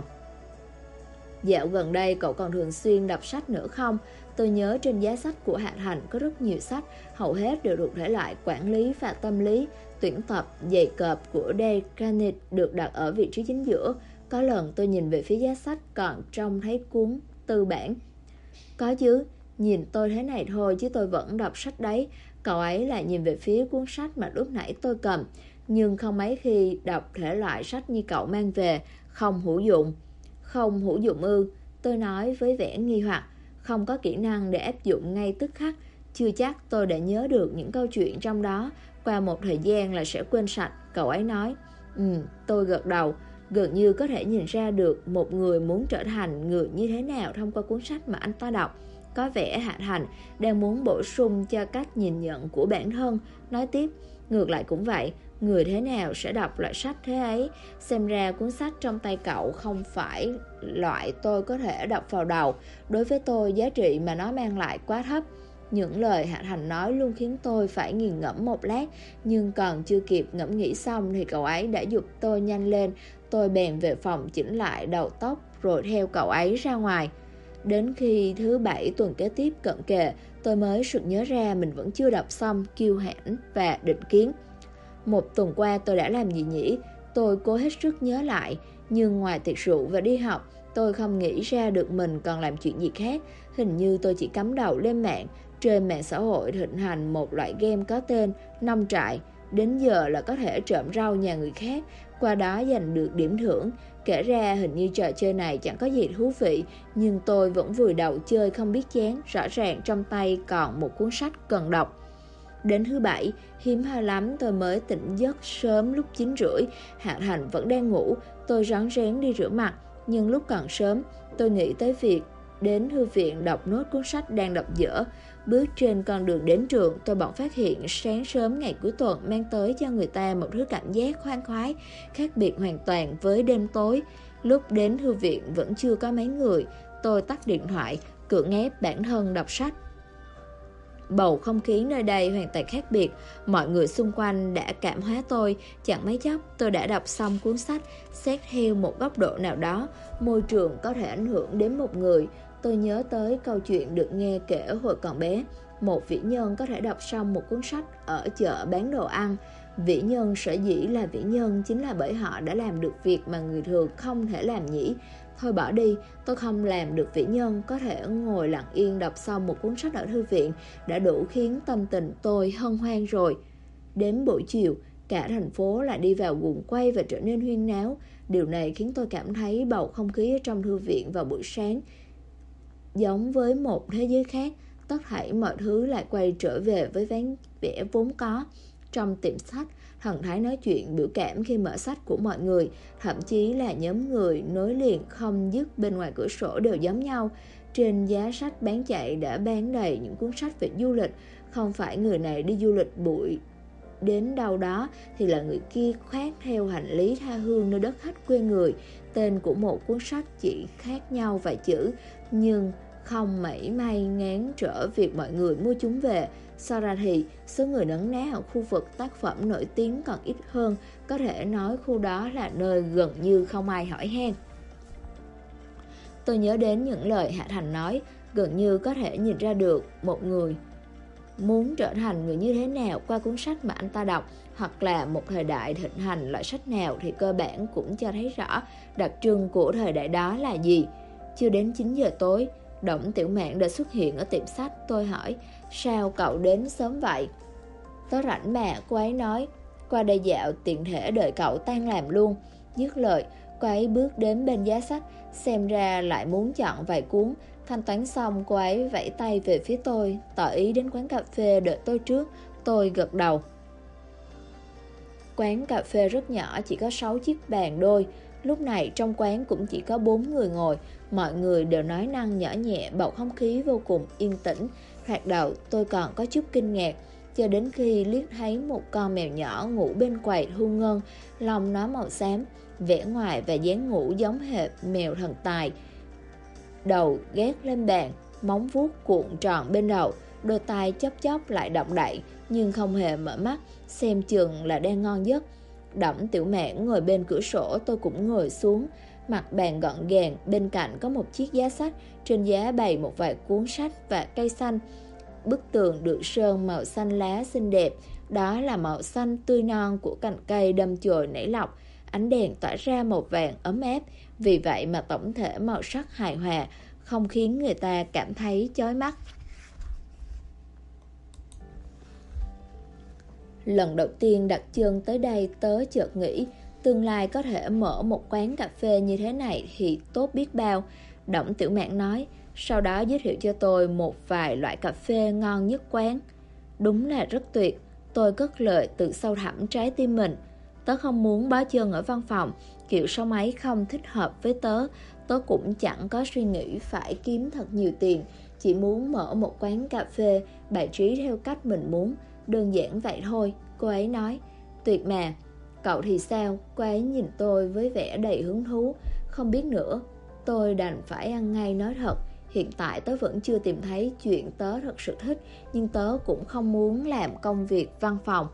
Dạo gần đây cậu còn thường xuyên đọc sách nữa không? Tôi nhớ trên giá sách của Hạ Thành có rất nhiều sách, hầu hết đều thuộc thể loại quản lý và tâm lý. Tuyển tập giày cọp của Dale Carnegie được đặt ở vị trí chính giữa. Có lần tôi nhìn về phía giá sách còn trông thấy cuốn tư bản. Có chứ, nhìn tôi thế này thôi chứ tôi vẫn đọc sách đấy. Cậu ấy lại nhìn về phía cuốn sách mà lúc nãy tôi cầm. Nhưng không mấy khi đọc thể loại sách như cậu mang về, không hữu dụng. Không hữu dụng ư? Tôi nói với vẻ nghi hoặc. Không có kỹ năng để áp dụng ngay tức khắc. Chưa chắc tôi đã nhớ được những câu chuyện trong đó. Qua một thời gian là sẽ quên sạch. Cậu ấy nói. Tôi gật đầu. Gần như có thể nhìn ra được một người muốn trở thành người như thế nào thông qua cuốn sách mà anh ta đọc. Có vẻ Hạ Thành đang muốn bổ sung cho cách nhìn nhận của bản thân. Nói tiếp, ngược lại cũng vậy. Người thế nào sẽ đọc loại sách thế ấy? Xem ra cuốn sách trong tay cậu không phải loại tôi có thể đọc vào đầu. Đối với tôi, giá trị mà nó mang lại quá thấp. Những lời Hạ Thành nói luôn khiến tôi phải nghiền ngẫm một lát. Nhưng còn chưa kịp ngẫm nghĩ xong thì cậu ấy đã giục tôi nhanh lên. Tôi bèn về phòng chỉnh lại đầu tóc rồi theo cậu ấy ra ngoài. Đến khi thứ 7 tuần kế tiếp cận kề, tôi mới sực nhớ ra mình vẫn chưa đọc xong Kiêu Hãnh và Định Kiến. Một tuần qua tôi đã làm gì nhỉ? Tôi cố hết sức nhớ lại, nhưng ngoài tiệc rượu và đi học, tôi không nghĩ ra được mình còn làm chuyện gì khác. Hình như tôi chỉ cắm đầu lên mạng. Trên mạng xã hội thịnh hành một loại game có tên Nông Trại. Đến giờ là có thể trộm rau nhà người khác, qua đó giành được điểm thưởng. Kể ra hình như trò chơi này chẳng có gì thú vị, nhưng tôi vẫn vùi đầu chơi không biết chán. Rõ ràng trong tay còn một cuốn sách cần đọc. Đến thứ 7, hiếm hoi lắm tôi mới tỉnh giấc sớm lúc 9:30. Hạ Thành vẫn đang ngủ. Tôi rón rén đi rửa mặt, nhưng lúc còn sớm, tôi nghĩ tới việc đến thư viện đọc nốt cuốn sách đang đọc dở. Bước trên con đường đến trường, tôi bỗng phát hiện sáng sớm ngày cuối tuần mang tới cho người ta một thứ cảm giác khoan khoái, khác biệt hoàn toàn với đêm tối. Lúc đến thư viện vẫn chưa có mấy người. Tôi tắt điện thoại, cưỡng ép bản thân đọc sách. Bầu không khí nơi đây hoàn toàn khác biệt. Mọi người xung quanh đã cảm hóa tôi. Chẳng mấy chốc tôi đã đọc xong cuốn sách. Xét theo một góc độ nào đó, môi trường có thể ảnh hưởng đến một người. Tôi nhớ tới câu chuyện được nghe kể hồi còn bé. Một vĩ nhân có thể đọc xong một cuốn sách ở chợ bán đồ ăn. Vĩ nhân sở dĩ là vĩ nhân chính là bởi họ đã làm được việc mà người thường không thể làm nhỉ. Thôi bỏ đi, tôi không làm được vĩ nhân, có thể ngồi lặng yên đọc xong một cuốn sách ở thư viện đã đủ khiến tâm tình tôi hân hoan rồi. Đến buổi chiều, cả thành phố lại đi vào guồng quay và trở nên huyên náo. Điều này khiến tôi cảm thấy bầu không khí ở trong thư viện vào buổi sáng giống với một thế giới khác. Tất thảy mọi thứ lại quay trở về với dáng vẻ vốn có. Trong tiệm sách, thần thái nói chuyện biểu cảm khi mở sách của mọi người, thậm chí là nhóm người nối liền không dứt bên ngoài cửa sổ đều giống nhau. Trên giá sách bán chạy đã bán đầy những cuốn sách về du lịch. Không phải người này đi du lịch bụi đến đâu đó thì là người kia khoác theo hành lý tha hương nơi đất khách quê người. Tên của một cuốn sách chỉ khác nhau vài chữ, nhưng không mảy may ngán trở việc mọi người mua chúng về. So ra thì số người nấn ná ở khu vực tác phẩm nổi tiếng còn ít hơn, có thể nói khu đó là nơi gần như không ai hỏi han. Tôi nhớ đến những lời Hạ Thành nói, gần như có thể nhìn ra được một người muốn trở thành người như thế nào qua cuốn sách mà anh ta đọc, hoặc là một thời đại thịnh hành loại sách nào thì cơ bản cũng cho thấy rõ đặc trưng của thời đại đó là gì. Chưa đến 9 giờ tối, Đổng Tiểu Mạn đã xuất hiện ở tiệm sách. Tôi hỏi, sao cậu đến sớm vậy? Tớ rảnh mà, cô ấy nói, qua đây dạo tiện thể đợi cậu tan làm luôn. Dứt lời, cô ấy bước đến bên giá sách, xem ra lại muốn chọn vài cuốn. Thanh toán xong, cô ấy vẫy tay về phía tôi, tỏ ý đến quán cà phê đợi tôi trước. Tôi gật đầu. Quán cà phê rất nhỏ, chỉ có 6 chiếc bàn đôi. Lúc này trong quán cũng chỉ có 4 người ngồi. Mọi người đều nói năng nhỏ nhẹ, bầu không khí vô cùng yên tĩnh. Thoạt đầu tôi còn có chút kinh ngạc, cho đến khi liếc thấy một con mèo nhỏ ngủ bên quầy thu ngân. Lông nó màu xám, vẻ ngoài và dáng ngủ giống hệt mèo thần tài. Đầu gác lên bàn, móng vuốt cuộn tròn bên đầu, đôi tai chốc chốc lại động đậy nhưng không hề mở mắt, xem chừng là đang ngon giấc. Đổng Tiểu Mạn ngồi bên cửa sổ, tôi cũng ngồi xuống. Mặt bàn gọn gàng, bên cạnh có một chiếc giá sách, trên giá bày một vài cuốn sách và cây xanh. Bức tường được sơn màu xanh lá xinh đẹp, đó là màu xanh tươi non của cành cây đâm chồi nảy lọc. Ánh đèn tỏa ra màu vàng ấm áp, vì vậy mà tổng thể màu sắc hài hòa, không khiến người ta cảm thấy chói mắt. Lần đầu tiên đặt chân tới đây, tớ chợt nghĩ tương lai có thể mở một quán cà phê như thế này thì tốt biết bao. Đổng Tiểu Mạn nói, sau đó giới thiệu cho tôi một vài loại cà phê ngon nhất quán. Đúng là rất tuyệt, tôi cất lời từ sâu thẳm trái tim mình. Tớ không muốn bó chân ở văn phòng, kiểu sống ấy không thích hợp với tớ. Tớ cũng chẳng có suy nghĩ phải kiếm thật nhiều tiền, chỉ muốn mở một quán cà phê, bài trí theo cách mình muốn. Đơn giản vậy thôi, cô ấy nói. Tuyệt mà, cậu thì sao? Cô ấy nhìn tôi với vẻ đầy hứng thú. Không biết nữa. Tôi đành phải ăn ngay nói thật. Hiện tại tớ vẫn chưa tìm thấy chuyện tớ thật sự thích, nhưng tớ cũng không muốn làm công việc văn phòng.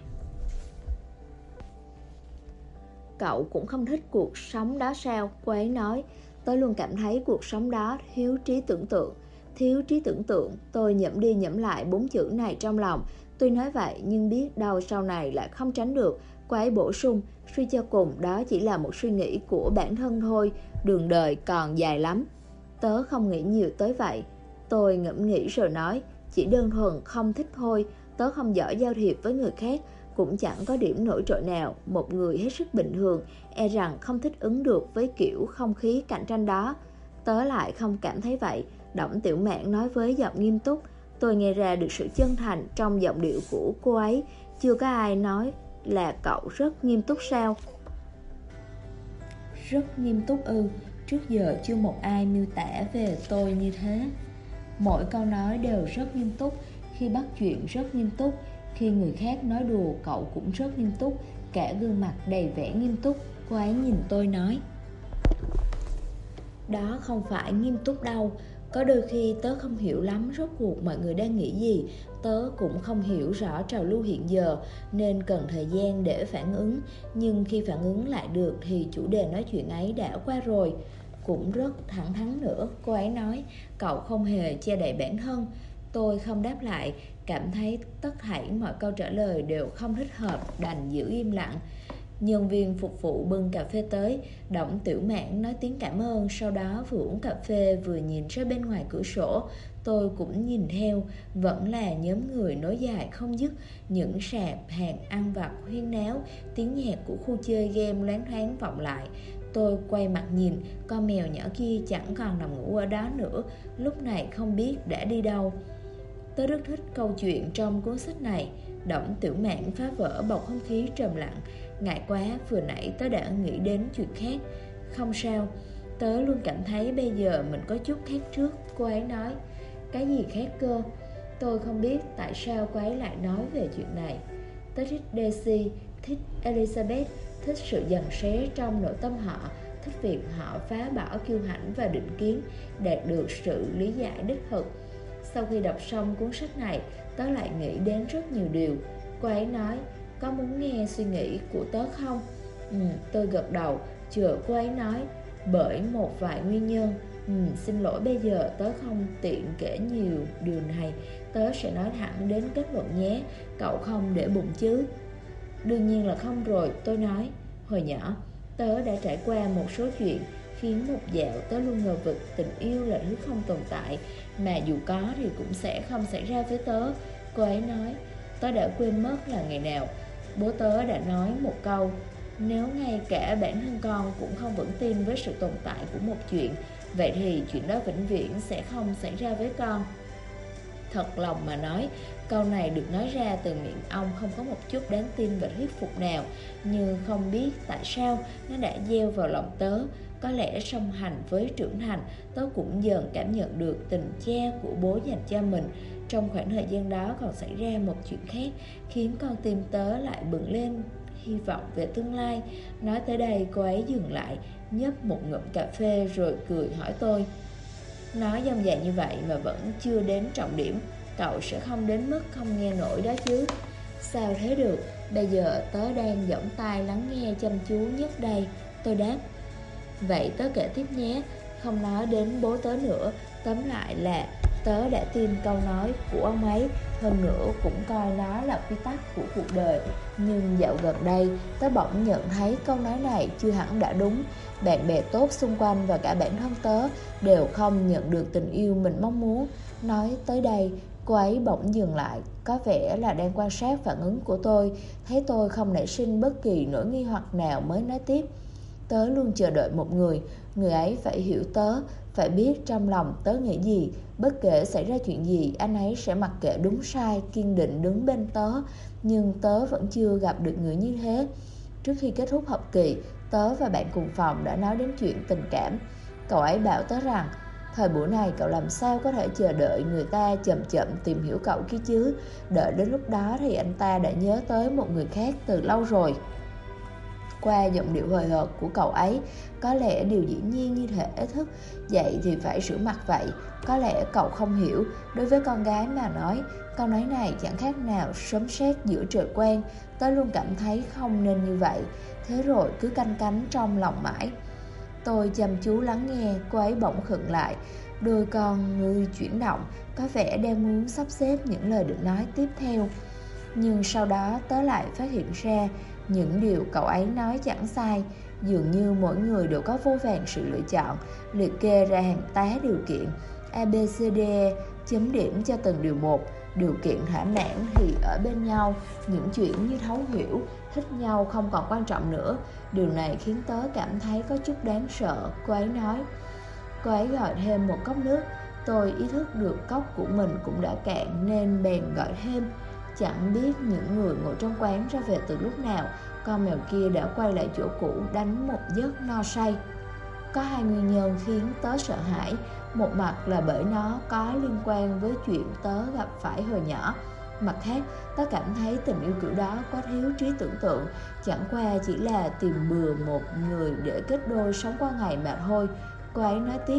Cậu cũng không thích cuộc sống đó sao? Cô ấy nói. Tớ luôn cảm thấy cuộc sống đó thiếu trí tưởng tượng. Thiếu trí tưởng tượng, tôi nhẩm đi nhẩm lại 4 chữ này trong lòng. Tuy nói vậy nhưng biết đâu sau này lại không tránh được. Cô ấy bổ sung, suy cho cùng đó chỉ là một suy nghĩ của bản thân thôi, đường đời còn dài lắm. Tớ không nghĩ nhiều tới vậy. Tôi ngẫm nghĩ rồi nói, chỉ đơn thuần không thích thôi. Tớ không giỏi giao thiệp với người khác, cũng chẳng có điểm nổi trội nào. Một người hết sức bình thường, e rằng không thích ứng được với kiểu không khí cạnh tranh đó. Tớ lại không cảm thấy vậy. Đổng Tiểu Mạn nói với giọng nghiêm túc. Tôi nghe ra được sự chân thành trong giọng điệu của cô ấy. Chưa có ai nói là cậu rất nghiêm túc sao? Rất nghiêm túc ư? Trước giờ chưa một ai miêu tả về tôi như thế. Mỗi câu nói đều rất nghiêm túc. Khi bắt chuyện rất nghiêm túc, khi người khác nói đùa cậu cũng rất nghiêm túc, cả gương mặt đầy vẻ nghiêm túc. Cô ấy nhìn tôi nói, đó không phải nghiêm túc đâu. Có đôi khi tớ không hiểu lắm rốt cuộc mọi người đang nghĩ gì. Tớ cũng không hiểu rõ trào lưu hiện giờ, nên cần thời gian để phản ứng. Nhưng khi phản ứng lại được thì chủ đề nói chuyện ấy đã qua rồi. Cũng rất thẳng thắn nữa, cô ấy nói, cậu không hề che đậy bản thân. Tôi không đáp lại, cảm thấy tất thảy mọi câu trả lời đều không thích hợp, đành giữ im lặng. Nhân viên phục vụ bưng cà phê tới. Đổng Tiểu Mạn nói tiếng cảm ơn, sau đó vừa uống cà phê vừa nhìn ra bên ngoài cửa sổ. Tôi cũng nhìn theo. Vẫn là nhóm người nối dài không dứt, những sạp hàng ăn vặt huyên náo, tiếng nhạc của khu chơi game loáng thoáng vọng lại. Tôi quay mặt nhìn, con mèo nhỏ kia chẳng còn nằm ngủ ở đó nữa, lúc này không biết đã đi đâu. Tớ rất thích câu chuyện trong cuốn sách này. Đổng Tiểu Mạn phá vỡ bầu không khí trầm lặng. Ngại quá, vừa nãy tớ đã nghĩ đến chuyện khác. Không sao, tớ luôn cảm thấy bây giờ mình có chút khác trước, cô ấy nói. Cái gì khác cơ? Tôi không biết tại sao cô ấy lại nói về chuyện này. Tớ thích Daisy, thích Elizabeth, thích sự giằng xé trong nội tâm họ, thích việc họ phá bỏ kiêu hãnh và định kiến, đạt được sự lý giải đích thực. Sau khi đọc xong cuốn sách này, tớ lại nghĩ đến rất nhiều điều. Cô ấy nói, có muốn nghe suy nghĩ của tớ không? Tôi gật đầu, chờ cô ấy nói, bởi một vài nguyên nhân. Xin lỗi, bây giờ tớ không tiện kể nhiều điều này. Tớ sẽ nói thẳng đến kết luận nhé. Cậu không để bụng chứ? Đương nhiên là không rồi, tôi nói. Hồi nhỏ, tớ đã trải qua một số chuyện khiến một dạo tớ luôn ngờ vực tình yêu là thứ không tồn tại, mà dù có thì cũng sẽ không xảy ra với tớ. Cô ấy nói, tớ đã quên mất là ngày nào bố tớ đã nói một câu, nếu ngay cả bản thân con cũng không vững tin với sự tồn tại của một chuyện, vậy thì chuyện đó vĩnh viễn sẽ không xảy ra với con. Thật lòng mà nói, câu này được nói ra từ miệng ông không có một chút đáng tin và thuyết phục nào, nhưng không biết tại sao nó đã gieo vào lòng tớ. Có lẽ song hành với trưởng thành, tớ cũng dần cảm nhận được tình cha của bố dành cho mình. Trong khoảng thời gian đó còn xảy ra một chuyện khác, khiến con tim tớ lại bừng lên hy vọng về tương lai. Nói tới đây, cô ấy dừng lại, nhấp một ngụm cà phê rồi cười hỏi tôi, nói dông dài như vậy mà vẫn chưa đến trọng điểm, cậu sẽ không đến mức không nghe nổi đó chứ? Sao thế được, bây giờ tớ đang giỏng tai lắng nghe chăm chú nhất đây, tôi đáp. Vậy tớ kể tiếp nhé, không nói đến bố tớ nữa. Tóm lại là tớ đã tin câu nói của ông ấy, hơn nữa cũng coi nó là quy tắc của cuộc đời. Nhưng dạo gần đây, tớ bỗng nhận thấy câu nói này chưa hẳn đã đúng. Bạn bè tốt xung quanh và cả bản thân tớ đều không nhận được tình yêu mình mong muốn. Nói tới đây, cô ấy bỗng dừng lại, có vẻ là đang quan sát phản ứng của tôi. Thấy tôi không nảy sinh bất kỳ nỗi nghi hoặc nào mới nói tiếp. Tớ luôn chờ đợi một người, người ấy phải hiểu tớ, phải biết trong lòng tớ nghĩ gì. Bất kể xảy ra chuyện gì, anh ấy sẽ mặc kệ đúng sai, kiên định đứng bên tớ. Nhưng tớ vẫn chưa gặp được người như thế. Trước khi kết thúc học kỳ, tớ và bạn cùng phòng đã nói đến chuyện tình cảm. Cậu ấy bảo tớ rằng, thời buổi này cậu làm sao có thể chờ đợi người ta chậm chậm tìm hiểu cậu kia chứ. Đợi đến lúc đó thì anh ta đã nhớ tới một người khác từ lâu rồi. Qua giọng điệu hời hợt của cậu ấy, có lẽ điều dĩ nhiên như thể thức dậy thì phải sửa mặt vậy. Có lẽ cậu không hiểu, đối với con gái mà nói, câu nói này chẳng khác nào sấm sét giữa trời quang. Tớ luôn cảm thấy không nên như vậy, thế rồi cứ canh cánh trong lòng mãi. Tôi chăm chú lắng nghe, cô ấy bỗng khựng lại, đôi con ngươi chuyển động, có vẻ đang muốn sắp xếp những lời được nói tiếp theo. Nhưng sau đó tớ lại phát hiện ra những điều cậu ấy nói chẳng sai. Dường như mỗi người đều có vô vàn sự lựa chọn, liệt kê ra hàng tá điều kiện ABCDE, chấm điểm cho từng điều một. Điều kiện thỏa mãn thì ở bên nhau, những chuyện như thấu hiểu, thích nhau không còn quan trọng nữa. Điều này khiến tớ cảm thấy có chút đáng sợ, cô ấy nói. Cô ấy gọi thêm một cốc nước. Tôi ý thức được cốc của mình cũng đã cạn nên bèn gọi thêm. Chẳng biết những người ngồi trong quán ra về từ lúc nào, con mèo kia đã quay lại chỗ cũ đánh một giấc no say. Có hai nguyên nhân khiến tớ sợ hãi. Một mặt là bởi nó có liên quan với chuyện tớ gặp phải hồi nhỏ. Mặt khác, tớ cảm thấy tình yêu kiểu đó quá thiếu trí tưởng tượng, chẳng qua chỉ là tìm bừa một người để kết đôi sống qua ngày mà thôi. Cô ấy nói tiếp.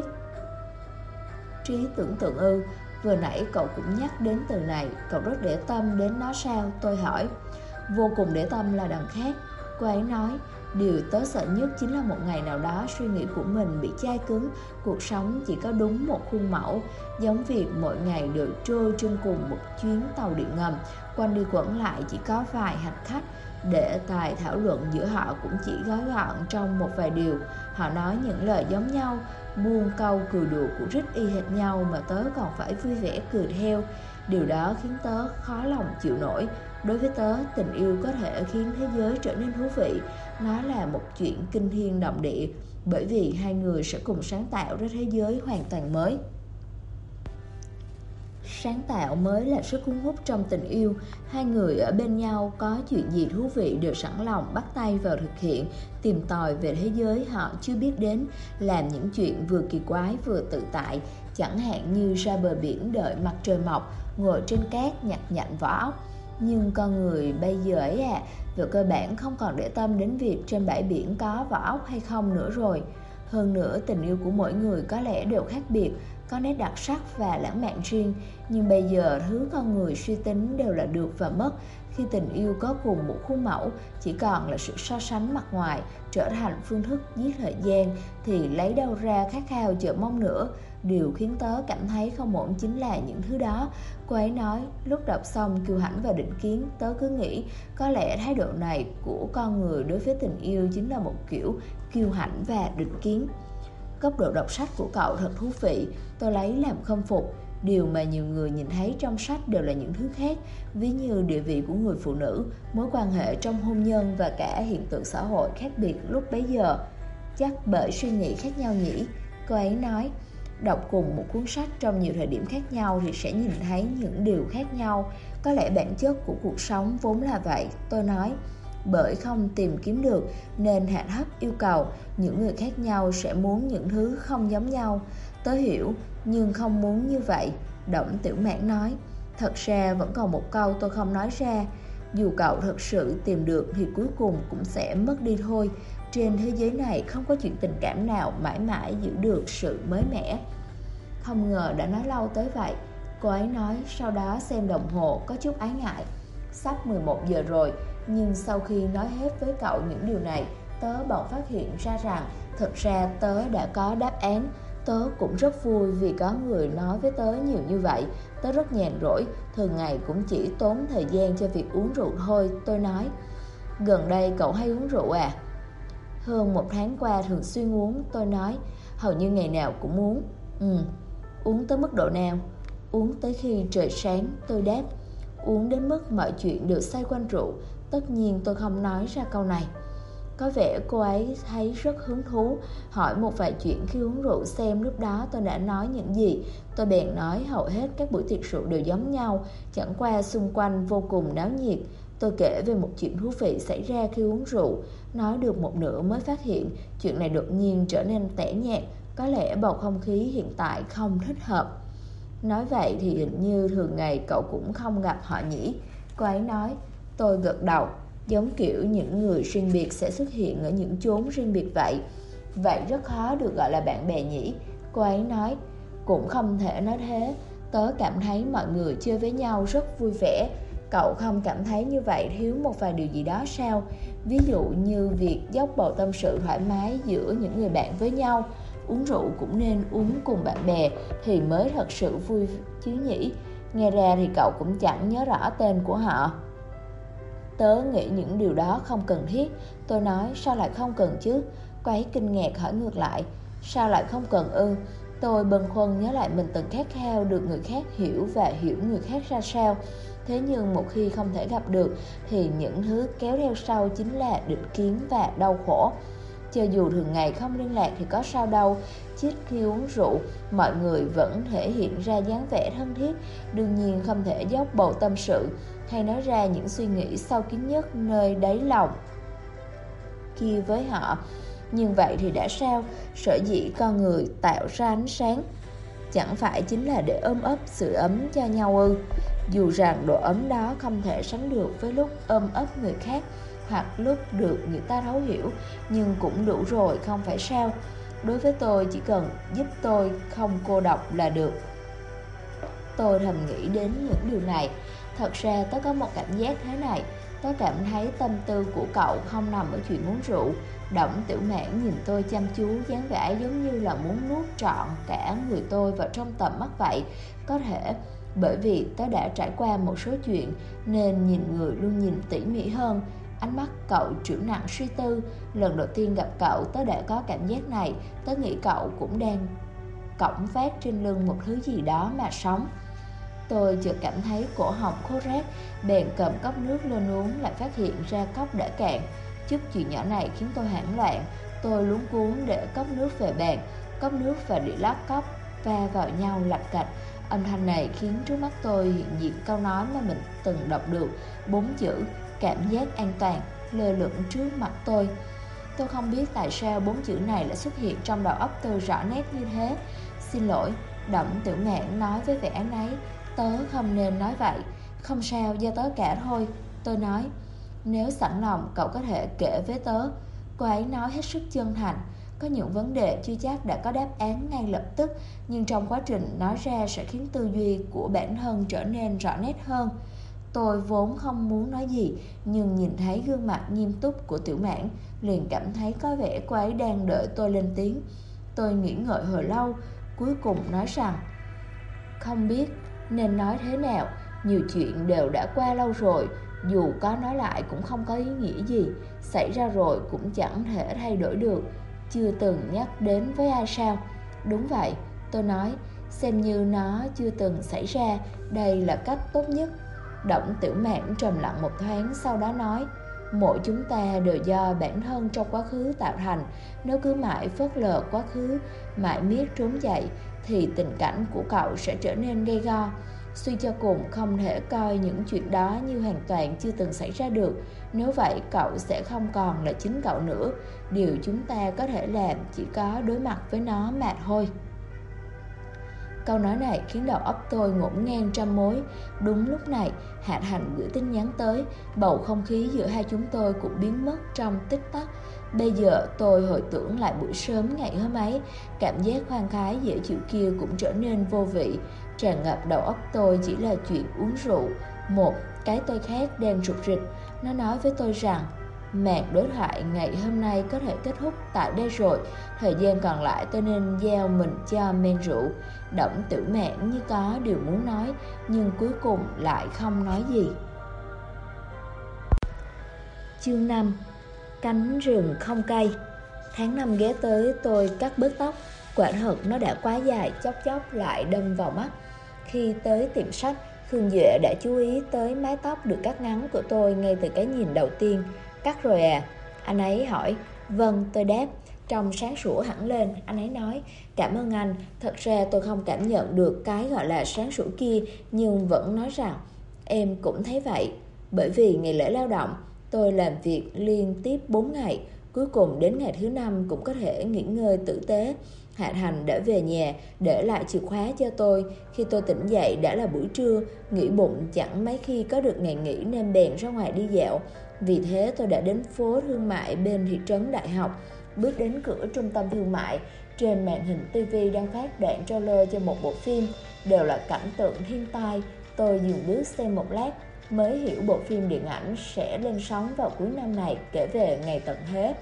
Trí tưởng tượng ư? Vừa nãy cậu cũng nhắc đến từ này, cậu rất để tâm đến nó sao? Tôi hỏi. Vô cùng để tâm là đằng khác, cô ấy nói. Điều tớ sợ nhất chính là một ngày nào đó suy nghĩ của mình bị chai cứng, cuộc sống chỉ có đúng một khuôn mẫu, giống việc mỗi ngày đều trôi trên cùng một chuyến tàu điện ngầm, quanh đi quẩn lại chỉ có vài hành khách. Đề tài thảo luận giữa họ cũng chỉ gói gọn trong một vài điều. Họ nói những lời giống nhau, buông câu cười đùa của rít y hệt nhau mà tớ còn phải vui vẻ cười theo. Điều đó khiến tớ khó lòng chịu nổi. Đối với tớ, tình yêu có thể khiến thế giới trở nên thú vị. Nó là một chuyện kinh thiên động địa, bởi vì hai người sẽ cùng sáng tạo ra thế giới hoàn toàn mới. Sáng tạo mới là sức cuốn hút trong tình yêu. Hai người ở bên nhau có chuyện gì thú vị đều sẵn lòng bắt tay vào thực hiện, tìm tòi về thế giới họ chưa biết đến, làm những chuyện vừa kỳ quái vừa tự tại. Chẳng hạn như ra bờ biển đợi mặt trời mọc, ngồi trên cát nhặt nhạnh vỏ ốc. Nhưng con người bây giờ ấy về cơ bản không còn để tâm đến việc trên bãi biển có vỏ ốc hay không nữa rồi. Hơn nữa, tình yêu của mỗi người có lẽ đều khác biệt, có nét đặc sắc và lãng mạn riêng. Nhưng bây giờ, thứ con người suy tính đều là được và mất. Khi tình yêu có cùng một khuôn mẫu, chỉ còn là sự so sánh mặt ngoài, trở thành phương thức giết thời gian, thì lấy đâu ra khát khao chờ mong nữa. Điều khiến tớ cảm thấy không ổn chính là những thứ đó. Cô ấy nói. Lúc đọc xong Kiêu Hãnh và Định Kiến, tớ cứ nghĩ có lẽ thái độ này của con người đối với tình yêu chính là một kiểu Kiêu Hãnh và Định Kiến. Góc độ đọc sách của cậu thật thú vị, tôi lấy làm khâm phục. Điều mà nhiều người nhìn thấy trong sách đều là những thứ khác, ví như địa vị của người phụ nữ, mối quan hệ trong hôn nhân và cả hiện tượng xã hội khác biệt lúc bấy giờ. Chắc bởi suy nghĩ khác nhau nhỉ, cô ấy nói. Đọc cùng một cuốn sách trong nhiều thời điểm khác nhau thì sẽ nhìn thấy những điều khác nhau. Có lẽ bản chất của cuộc sống vốn là vậy, tôi nói. Bởi không tìm kiếm được nên hạ thấp yêu cầu, những người khác nhau sẽ muốn những thứ không giống nhau. Tớ hiểu, nhưng không muốn như vậy, Đổng Tiểu Mãn nói. Thật ra vẫn còn một câu tôi không nói ra. Dù cậu thật sự tìm được thì cuối cùng cũng sẽ mất đi thôi. Trên thế giới này không có chuyện tình cảm nào mãi mãi giữ được sự mới mẻ. Không ngờ đã nói lâu tới vậy, cô ấy nói, sau đó xem đồng hồ có chút ái ngại. Sắp 11 giờ rồi, nhưng sau khi nói hết với cậu những điều này, tớ bỗng phát hiện ra rằng thật ra tớ đã có đáp án. Tớ cũng rất vui vì có người nói với tớ nhiều như vậy. Tớ rất nhàn rỗi, thường ngày cũng chỉ tốn thời gian cho việc uống rượu thôi, tôi nói. Gần đây cậu hay uống rượu à? Hơn 1 tháng qua thường xuyên uống, tôi nói. Hầu như ngày nào cũng uống. Uống tới mức độ nào? Uống tới khi trời sáng, tôi đáp. Uống đến mức mọi chuyện đều xoay quanh rượu. Tất nhiên tôi không nói ra câu này. Có vẻ cô ấy thấy rất hứng thú, hỏi một vài chuyện khi uống rượu xem lúc đó tôi đã nói những gì. Tôi bèn nói hầu hết các buổi tiệc rượu đều giống nhau, chẳng qua xung quanh vô cùng náo nhiệt. Tôi kể về một chuyện thú vị xảy ra khi uống rượu. Nói được một nửa mới phát hiện chuyện này đột nhiên trở nên tẻ nhạt. Có lẽ bầu không khí hiện tại không thích hợp. Nói vậy thì hình như thường ngày cậu cũng không gặp họ nhỉ? Cô ấy nói. Tôi gật đầu. Giống kiểu những người riêng biệt sẽ xuất hiện ở những chốn riêng biệt vậy. Vậy rất khó được gọi là bạn bè nhỉ? Cô ấy nói. Cũng không thể nói thế. Tớ cảm thấy mọi người chơi với nhau rất vui vẻ. Cậu không cảm thấy như vậy thiếu một vài điều gì đó sao? Ví dụ như việc dốc bầu tâm sự thoải mái giữa những người bạn với nhau. Uống rượu cũng nên uống cùng bạn bè thì mới thật sự vui chứ nhỉ? Nghe ra thì cậu cũng chẳng nhớ rõ tên của họ. Tớ nghĩ những điều đó không cần thiết. Tôi nói. Sao lại không cần chứ? Cô ấy kinh ngạc hỏi ngược lại. Sao lại không cần ư? Tôi bâng khuâng nhớ lại mình từng khát khao được người khác hiểu và hiểu người khác ra sao. Thế nhưng một khi không thể gặp được thì những thứ kéo theo sau chính là định kiến và đau khổ. Cho dù thường ngày không liên lạc thì có sao đâu. Chít khi uống rượu, mọi người vẫn thể hiện ra dáng vẻ thân thiết. Đương nhiên không thể dốc bầu tâm sự hay nói ra những suy nghĩ sâu kín nhất nơi đáy lòng kia với họ. Nhưng vậy thì đã sao? Sở dĩ con người tạo ra ánh sáng chẳng phải chính là để ôm ấp sưởi ấm cho nhau ư? Dù rằng độ ấm đó không thể sánh được với lúc ôm ấp người khác hoặc lúc được người ta thấu hiểu, nhưng cũng đủ rồi không phải sao? Đối với tôi chỉ cần giúp tôi không cô độc là được. Tôi thầm nghĩ đến những điều này. Thật ra tớ có một cảm giác thế này. Tớ cảm thấy tâm tư của cậu không nằm ở chuyện uống rượu. Đổng Tiểu Mãn nhìn tôi chăm chú, dáng vẻ giống như là muốn nuốt trọn cả người tôi vào trong tầm mắt vậy. Có thể bởi vì tớ đã trải qua một số chuyện nên nhìn người luôn nhìn tỉ mỉ hơn. Ánh mắt cậu trưởng nặng suy tư. Lần đầu tiên gặp cậu tớ đã có cảm giác này. Tớ nghĩ cậu cũng đang cõng vác trên lưng một thứ gì đó mà sống. Tôi chợt cảm thấy cổ họng khô rát, bèn cầm cốc nước lên uống, lại phát hiện ra cốc đã cạn. Chút chuyện nhỏ này khiến tôi hoảng loạn. Tôi luống cuống để cốc nước về bàn. Cốc nước và đĩa lót cốc va vào nhau lạch cạch. Âm thanh này khiến trước mắt tôi hiện diện câu nói mà mình từng đọc được, 4 chữ cảm giác an toàn lơ lửng trước mặt tôi. Tôi không biết tại sao 4 chữ này lại xuất hiện trong đầu óc tôi rõ nét như thế. Xin lỗi, Đổng Tiểu Mãn nói với vẻ áy náy. Tớ không nên nói vậy. Không sao, do tớ cả thôi, tôi nói. Nếu sẵn lòng cậu có thể kể với tớ. Cô ấy nói hết sức chân thành. Có những vấn đề chưa chắc đã có đáp án ngay lập tức, nhưng trong quá trình nói ra sẽ khiến tư duy của bản thân trở nên rõ nét hơn. Tôi vốn không muốn nói gì, nhưng nhìn thấy gương mặt nghiêm túc của Tiểu Mãn, liền cảm thấy có vẻ cô ấy đang đợi tôi lên tiếng. Tôi nghĩ ngợi hồi lâu, cuối cùng nói rằng không biết nên nói thế nào. Nhiều chuyện đều đã qua lâu rồi, dù có nói lại cũng không có ý nghĩa gì. Xảy ra rồi cũng chẳng thể thay đổi được. Chưa từng nhắc đến với ai sao? Đúng vậy, tôi nói, xem như nó chưa từng xảy ra. Đây là cách tốt nhất. Đổng Tiểu Mãn trầm lặng một thoáng, sau đó nói, mỗi chúng ta đều do bản thân trong quá khứ tạo thành. Nếu cứ mãi phớt lờ quá khứ, mãi miết trốn chạy, thì tình cảnh của cậu sẽ trở nên gay go. Suy cho cùng, không thể coi những chuyện đó như hoàn toàn chưa từng xảy ra được. Nếu vậy, cậu sẽ không còn là chính cậu nữa. Điều chúng ta có thể làm chỉ có đối mặt với nó mà thôi. Câu nói này khiến đầu óc tôi ngổn ngang trăm mối. Đúng lúc này, Hạ Thành gửi tin nhắn tới. Bầu không khí giữa hai chúng tôi cũng biến mất trong tích tắc. Bây giờ tôi hồi tưởng lại buổi sớm ngày hôm ấy, cảm giác khoan khoái dễ chịu kia cũng trở nên vô vị. Tràn ngập đầu óc tôi chỉ là chuyện uống rượu. Một cái tôi khác đang rụt rịch. Nó nói với tôi rằng màn đối thoại ngày hôm nay có thể kết thúc tại đây rồi. Thời gian còn lại tôi nên giao mình cho men rượu. Đổng Tiểu Mãn như có điều muốn nói, nhưng cuối cùng lại không nói gì. Chương 5. Cánh rừng không cây. Tháng 5 ghé tới, tôi cắt bớt tóc. Quả thật nó đã quá dài, chốc chốc lại đâm vào mắt. Khi tới tiệm sách, Khương Duệ đã chú ý tới mái tóc được cắt ngắn của tôi ngay từ cái nhìn đầu tiên. Cắt rồi à? Anh ấy hỏi. Vâng, tôi đáp. Trông sáng sủa hẳn lên, anh ấy nói. Cảm ơn anh. Thật ra tôi không cảm nhận được cái gọi là sáng sủa kia, nhưng vẫn nói rằng em cũng thấy vậy. Bởi vì ngày lễ lao động, tôi làm việc liên tiếp 4 ngày. Cuối cùng đến ngày thứ 5 cũng có thể nghỉ ngơi tử tế. Hạ Thành đã về nhà, để lại chìa khóa cho tôi. Khi tôi tỉnh dậy đã là buổi trưa, nghĩ bụng chẳng mấy khi có được ngày nghỉ nên bèn ra ngoài đi dạo. Vì thế tôi đã đến phố thương mại bên thị trấn Đại Học. Bước đến cửa trung tâm thương mại, trên màn hình TV đang phát đoạn trailer cho một bộ phim, đều là cảnh tượng thiên tai. Tôi dừng bước xem một lát, mới hiểu bộ phim điện ảnh sẽ lên sóng vào cuối năm này, kể về ngày tận thế.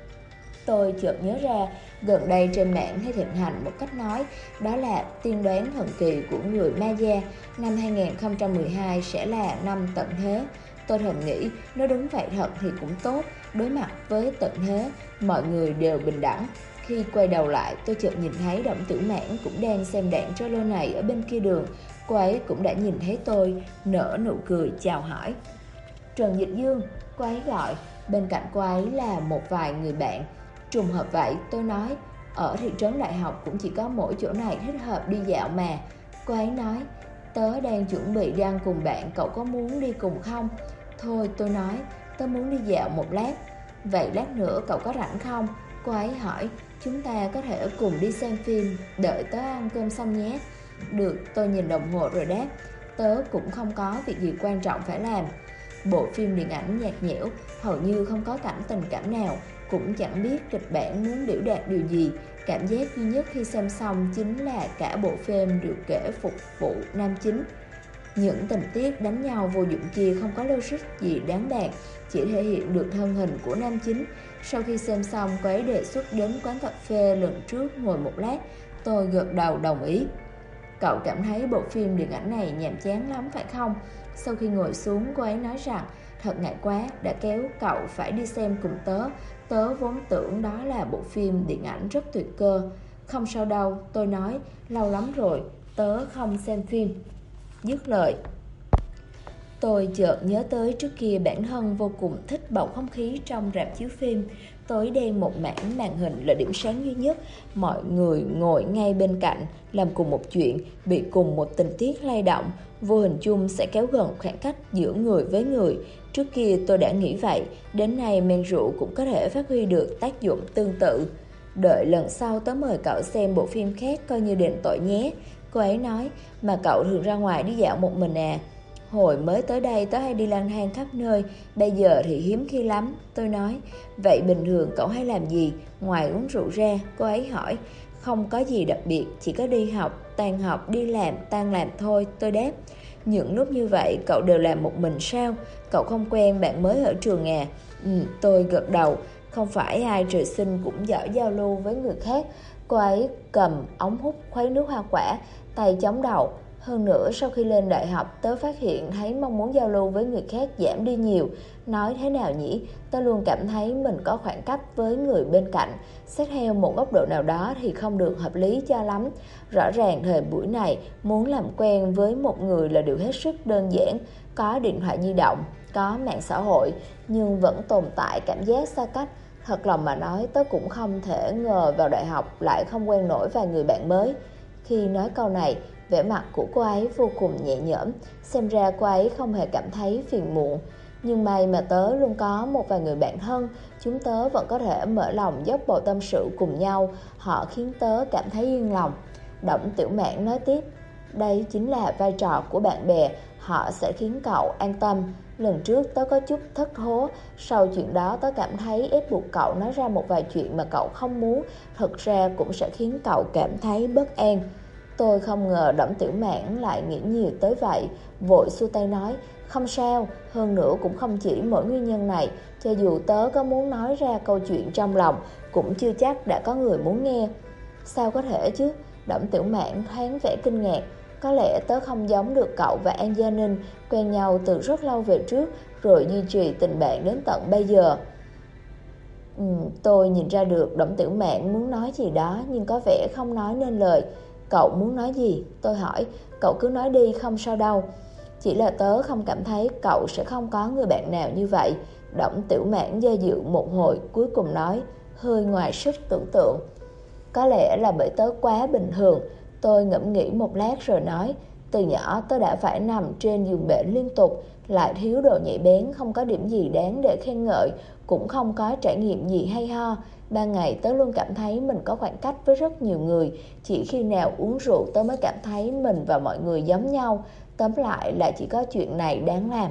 Tôi chợt nhớ ra, gần đây trên mạng hay thịnh hành một cách nói, đó là tiên đoán thần kỳ của người Maya, năm 2012 sẽ là năm tận thế. Tôi thầm nghĩ, nếu đúng vậy thật thì cũng tốt, đối mặt với tận thế, mọi người đều bình đẳng. Khi quay đầu lại, tôi chợt nhìn thấy Đổng Tiểu Mãn cũng đang xem đoạn trailer này ở bên kia đường. Cô ấy cũng đã nhìn thấy tôi, nở nụ cười chào hỏi. Trần Dịch Dương, cô ấy gọi. Bên cạnh cô ấy là một vài người bạn. Trùng hợp vậy, tôi nói. Ở thị trấn Đại Học cũng chỉ có mỗi chỗ này thích hợp đi dạo mà. Cô ấy nói, tớ đang chuẩn bị đi ăn cùng bạn, cậu có muốn đi cùng không? Thôi, tôi nói, tớ muốn đi dạo một lát. Vậy lát nữa cậu có rảnh không? Cô ấy hỏi, chúng ta có thể cùng đi xem phim, đợi tớ ăn cơm xong nhé. Được, tôi nhìn đồng hồ rồi đáp, tớ cũng không có việc gì quan trọng phải làm. Bộ phim điện ảnh nhạt nhẽo, hầu như không có cảnh tình cảm nào, cũng chẳng biết kịch bản muốn biểu đạt điều gì. Cảm giác duy nhất khi xem xong chính là cả bộ phim được kể phục vụ nam chính. Những tình tiết đánh nhau vô dụng kia không có logic gì đáng bàn, chỉ thể hiện được thân hình của nam chính. Sau khi xem xong, cô ấy đề xuất đến quán cà phê lần trước ngồi một lát. Tôi gật đầu đồng ý. Cậu cảm thấy bộ phim điện ảnh này nhàm chán lắm phải không? Sau khi ngồi xuống, cô ấy nói rằng thật ngại quá đã kéo cậu phải đi xem cùng tớ. Tớ vốn tưởng đó là bộ phim điện ảnh rất tuyệt cơ. Không sao đâu, tôi nói, lâu lắm rồi tớ không xem phim. Dứt lời, tôi chợt nhớ tới trước kia bản thân vô cùng thích bầu không khí trong rạp chiếu phim. Tối đen một mảng, màn hình là điểm sáng duy nhất. Mọi người ngồi ngay bên cạnh, làm cùng một chuyện, bị cùng một tình tiết lay động, vô hình chung sẽ kéo gần khoảng cách giữa người với người. Trước kia tôi đã nghĩ vậy, đến nay men rượu cũng có thể phát huy được tác dụng tương tự. Đợi lần sau tớ mời cậu xem bộ phim khác coi như đền tội nhé. Cô ấy nói, mà cậu thường ra ngoài đi dạo một mình à? Hồi mới tới đây tớ hay đi lang thang khắp nơi, bây giờ thì hiếm khi lắm. Tôi nói, vậy bình thường cậu hay làm gì ngoài uống rượu ra? Cô ấy hỏi. Không có gì đặc biệt, chỉ có đi học, tan học, đi làm, tan làm thôi, tôi đáp. Những lúc như vậy cậu đều làm một mình sao? Cậu không quen bạn mới ở trường à? Tôi gật đầu. Không phải ai trời sinh cũng giỏi giao lưu với người khác. Cô ấy cầm ống hút khuấy nước hoa quả, tay chống đầu. Hơn nữa sau khi lên đại học tớ phát hiện thấy mong muốn giao lưu với người khác giảm đi nhiều. Nói thế nào nhỉ? Tớ luôn cảm thấy mình có khoảng cách với người bên cạnh. Xét theo một góc độ nào đó thì không được hợp lý cho lắm. Rõ ràng thời buổi này muốn làm quen với một người là điều hết sức đơn giản. Có điện thoại di động, có mạng xã hội, nhưng vẫn tồn tại cảm giác xa cách. Thật lòng mà nói, tớ cũng không thể ngờ vào đại học lại không quen nổi vài người bạn mới. Khi nói câu này, vẻ mặt của cô ấy vô cùng nhẹ nhõm, xem ra cô ấy không hề cảm thấy phiền muộn. Nhưng may mà tớ luôn có một vài người bạn thân, chúng tớ vẫn có thể mở lòng dốc bầu tâm sự cùng nhau, họ khiến tớ cảm thấy yên lòng. Đổng Tiểu Mạn nói tiếp, đây chính là vai trò của bạn bè, họ sẽ khiến cậu an tâm. Lần trước tớ có chút thất thố, sau chuyện đó tớ cảm thấy ép buộc cậu nói ra một vài chuyện mà cậu không muốn, thật ra cũng sẽ khiến cậu cảm thấy bất an. Tôi không ngờ Đổng Tiểu Mạn lại nghĩ nhiều tới vậy, vội xua tay nói, không sao, hơn nữa cũng không chỉ mỗi nguyên nhân này, cho dù tớ có muốn nói ra câu chuyện trong lòng, cũng chưa chắc đã có người muốn nghe. Sao có thể chứ? Đổng Tiểu Mạn thoáng vẻ kinh ngạc. Có lẽ tớ không giống được cậu và An Gia Ninh, quen nhau từ rất lâu về trước, rồi duy trì tình bạn đến tận bây giờ. Tôi nhìn ra được Đổng Tiểu Mạn muốn nói gì đó, nhưng có vẻ không nói nên lời. Cậu muốn nói gì? Tôi hỏi. Cậu cứ nói đi, không sao đâu. Chỉ là tớ không cảm thấy cậu sẽ không có người bạn nào như vậy. Đổng Tiểu Mạn do dự một hồi, cuối cùng nói, hơi ngoài sức tưởng tượng. Có lẽ là bởi tớ quá bình thường. Tôi ngẫm nghĩ một lát rồi nói, từ nhỏ tớ đã phải nằm trên giường bệnh liên tục, lại thiếu độ nhạy bén, không có điểm gì đáng để khen ngợi, cũng không có trải nghiệm gì hay ho. Ban ngày tớ luôn cảm thấy mình có khoảng cách với rất nhiều người, chỉ khi nào uống rượu tớ mới cảm thấy mình và mọi người giống nhau. Tóm lại là chỉ có chuyện này đáng làm.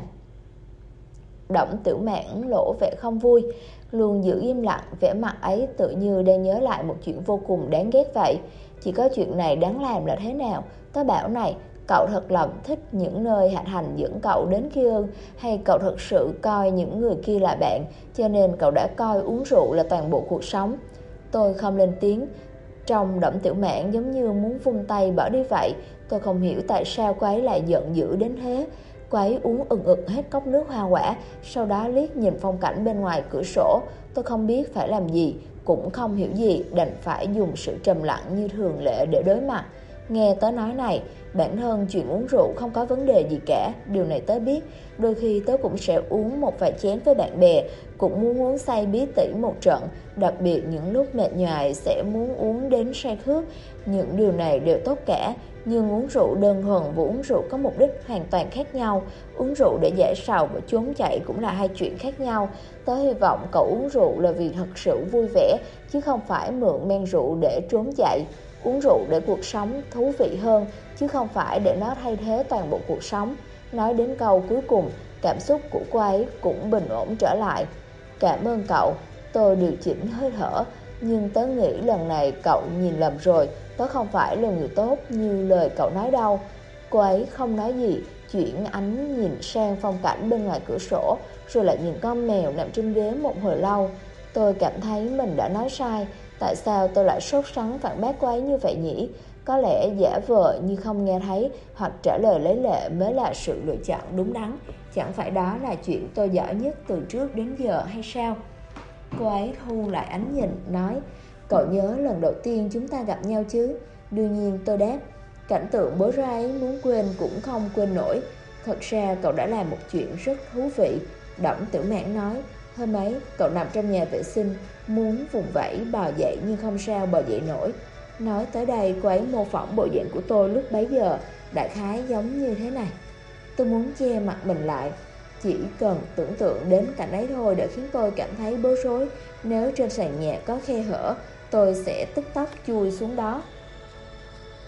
Đổng Tiểu Mạn lộ vẻ không vui, luôn giữ im lặng, vẻ mặt ấy tự như đang nhớ lại một chuyện vô cùng đáng ghét vậy. Chỉ có chuyện này đáng làm là thế nào? Tớ bảo này, cậu thật lòng thích những nơi Hạnh Hành dẫn cậu đến kia ư? Hay cậu thật sự coi những người kia là bạn, cho nên cậu đã coi uống rượu là toàn bộ cuộc sống? Tôi không lên tiếng. Trong Đổng Tiểu Mạn giống như muốn vung tay bỏ đi vậy. Tôi không hiểu tại sao cô ấy lại giận dữ đến thế. Cô ấy uống ừng ực hết cốc nước hoa quả, sau đó liếc nhìn phong cảnh bên ngoài cửa sổ. Tôi không biết phải làm gì, cũng không hiểu gì, đành phải dùng sự trầm lặng như thường lệ để đối mặt. Nghe tớ nói này, bản thân chuyện uống rượu không có vấn đề gì cả, điều này tớ biết. Đôi khi tớ cũng sẽ uống một vài chén với bạn bè, cũng muốn uống say bí tỉ một trận. Đặc biệt những lúc mệt nhoài sẽ muốn uống đến say khướt. Những điều này đều tốt cả, nhưng uống rượu đơn thuần và uống rượu có mục đích hoàn toàn khác nhau. Uống rượu để giải sầu và trốn chạy cũng là hai chuyện khác nhau. Tớ hy vọng cậu uống rượu là vì thật sự vui vẻ, chứ không phải mượn men rượu để trốn chạy. Uống rượu để cuộc sống thú vị hơn, chứ không phải để nó thay thế toàn bộ cuộc sống. Nói đến câu cuối cùng, cảm xúc của cô ấy cũng bình ổn trở lại. Cảm ơn cậu. Tôi điều chỉnh hơi thở, nhưng tớ nghĩ lần này cậu nhìn lầm rồi, tớ không phải là người tốt như lời cậu nói đâu. Cô ấy không nói gì, chuyển ánh nhìn sang phong cảnh bên ngoài cửa sổ, rồi lại nhìn con mèo nằm trên ghế một hồi lâu. Tôi cảm thấy mình đã nói sai. Tại sao tôi lại sốt sắng phản bác cô ấy như vậy nhỉ? Có lẽ giả vờ như không nghe thấy, hoặc trả lời lấy lệ mới là sự lựa chọn đúng đắn. Chẳng phải đó là chuyện tôi giỏi nhất từ trước đến giờ hay sao? Cô ấy thu lại ánh nhìn, nói, cậu nhớ lần đầu tiên chúng ta gặp nhau chứ? Đương nhiên tôi đáp. Cảnh tượng bối rối ấy muốn quên cũng không quên nổi. Thật ra cậu đã làm một chuyện rất thú vị. Đổng Tiểu Mạn nói, hôm ấy cậu nằm trong nhà vệ sinh, muốn vùng vẫy bò dậy nhưng không sao bò dậy nổi. Nói tới đây cô ấy mô phỏng bộ dạng của tôi lúc bấy giờ, đại khái giống như thế này. Tôi muốn che mặt mình lại, chỉ cần tưởng tượng đến cảnh ấy thôi đã khiến tôi cảm thấy bối rối. Nếu trên sàn nhà có khe hở, tôi sẽ tức tốc chui xuống đó.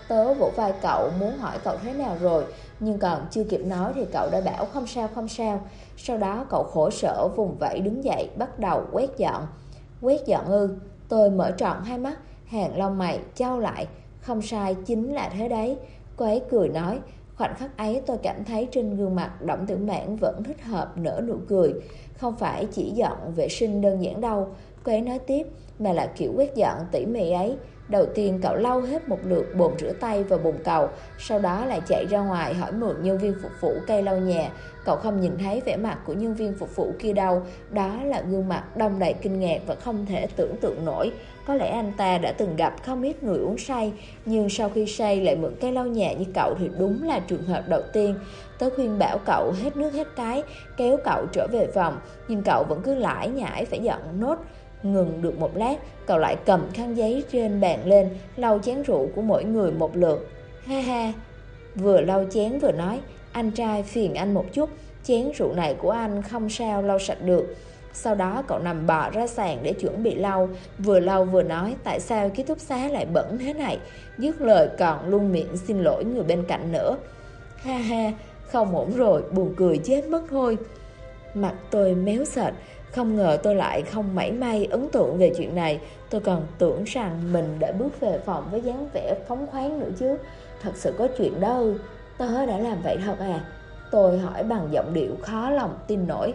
Tớ vỗ vai cậu muốn hỏi cậu thế nào rồi, nhưng còn chưa kịp nói thì cậu đã bảo không sao không sao. Sau đó cậu khổ sở vùng vẫy đứng dậy bắt đầu quét dọn. Quét dọn ư? Tôi mở tròn hai mắt, hàng lông mày chau lại. Không sai, chính là thế đấy. Cô ấy cười nói. Khoảnh khắc ấy tôi cảm thấy trên gương mặt Đổng Tiểu Mãn vẫn thích hợp nở nụ cười. Không phải chỉ dọn vệ sinh đơn giản đâu, cô ấy nói tiếp, mà là kiểu quét dọn tỉ mỉ ấy. Đầu tiên cậu lau hết một lượt bồn rửa tay và bồn cầu, sau đó lại chạy ra ngoài hỏi mượn nhân viên phục vụ cây lau nhà. Cậu không nhìn thấy vẻ mặt của nhân viên phục vụ kia đâu, đó là gương mặt đong đầy kinh ngạc và không thể tưởng tượng nổi. Có lẽ anh ta đã từng gặp không ít người uống say, nhưng sau khi say lại mượn cây lau nhà như cậu thì đúng là trường hợp đầu tiên. Tớ khuyên bảo cậu hết nước hết cái, kéo cậu trở về phòng, nhưng cậu vẫn cứ lải nhải phải dọn nốt. Ngừng được một lát, cậu lại cầm khăn giấy trên bàn lên, lau chén rượu của mỗi người một lượt. Ha ha, vừa lau chén vừa nói, anh trai phiền anh một chút, chén rượu này của anh không sao lau sạch được. Sau đó cậu nằm bò ra sàn để chuẩn bị lau vừa nói tại sao ký túc xá lại bẩn thế này. Dứt lời còn luôn miệng xin lỗi người bên cạnh nữa. Ha ha, không ổn rồi, buồn cười chết mất thôi. Mặt tôi méo sệt, không ngờ tôi lại không mảy may ấn tượng về chuyện này. Tôi còn tưởng rằng mình đã bước về phòng với dáng vẻ phóng khoáng nữa chứ. Thật sự có chuyện đó ư? Tớ đã làm vậy thật à? Tôi hỏi bằng giọng điệu khó lòng tin nổi.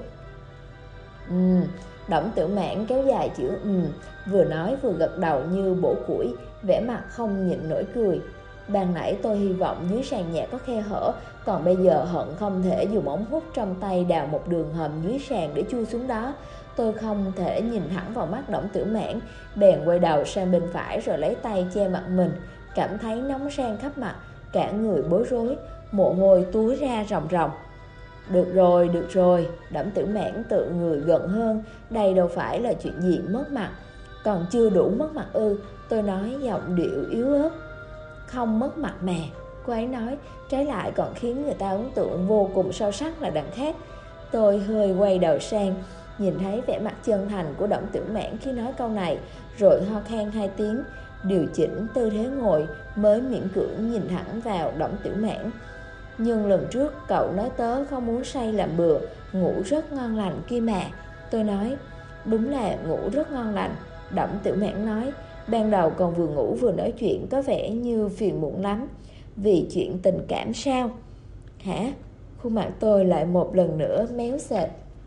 Đổng Tiểu Mãn kéo dài chữ vừa nói vừa gật đầu như bổ củi, vẻ mặt không nhịn nổi cười. Ban nãy tôi hy vọng dưới sàn nhà có khe hở, còn bây giờ hận không thể dùng ống hút trong tay đào một đường hầm dưới sàn để chui xuống đó. Tôi không thể nhìn thẳng vào mắt Đổng Tiểu Mãn, bèn quay đầu sang bên phải rồi lấy tay che mặt mình, cảm thấy nóng ran khắp mặt, cả người bối rối, mồ hôi túa ra ròng ròng. Được rồi, Đổng Tiểu Mãn tự người gần hơn, đây đâu phải là chuyện gì mất mặt. Còn chưa đủ mất mặt ư? Tôi nói giọng điệu yếu ớt. Không mất mặt mà, cô ấy nói, trái lại còn khiến người ta ấn tượng vô cùng sâu sắc là đằng khác. Tôi hơi quay đầu sang, nhìn thấy vẻ mặt chân thành của Đổng Tiểu Mãn khi nói câu này, rồi ho khan 2 tiếng, điều chỉnh tư thế ngồi mới miễn cưỡng nhìn thẳng vào Đổng Tiểu Mãn. Nhưng lần trước cậu nói tớ không muốn say làm bừa, ngủ rất ngon lành kia mà. Tôi nói, đúng là ngủ rất ngon lành. Đổng Tiểu Mãn nói, ban đầu còn vừa ngủ vừa nói chuyện có vẻ như phiền muộn lắm. Vì chuyện tình cảm sao? Hả? Khuôn mặt tôi lại một lần nữa méo sệt.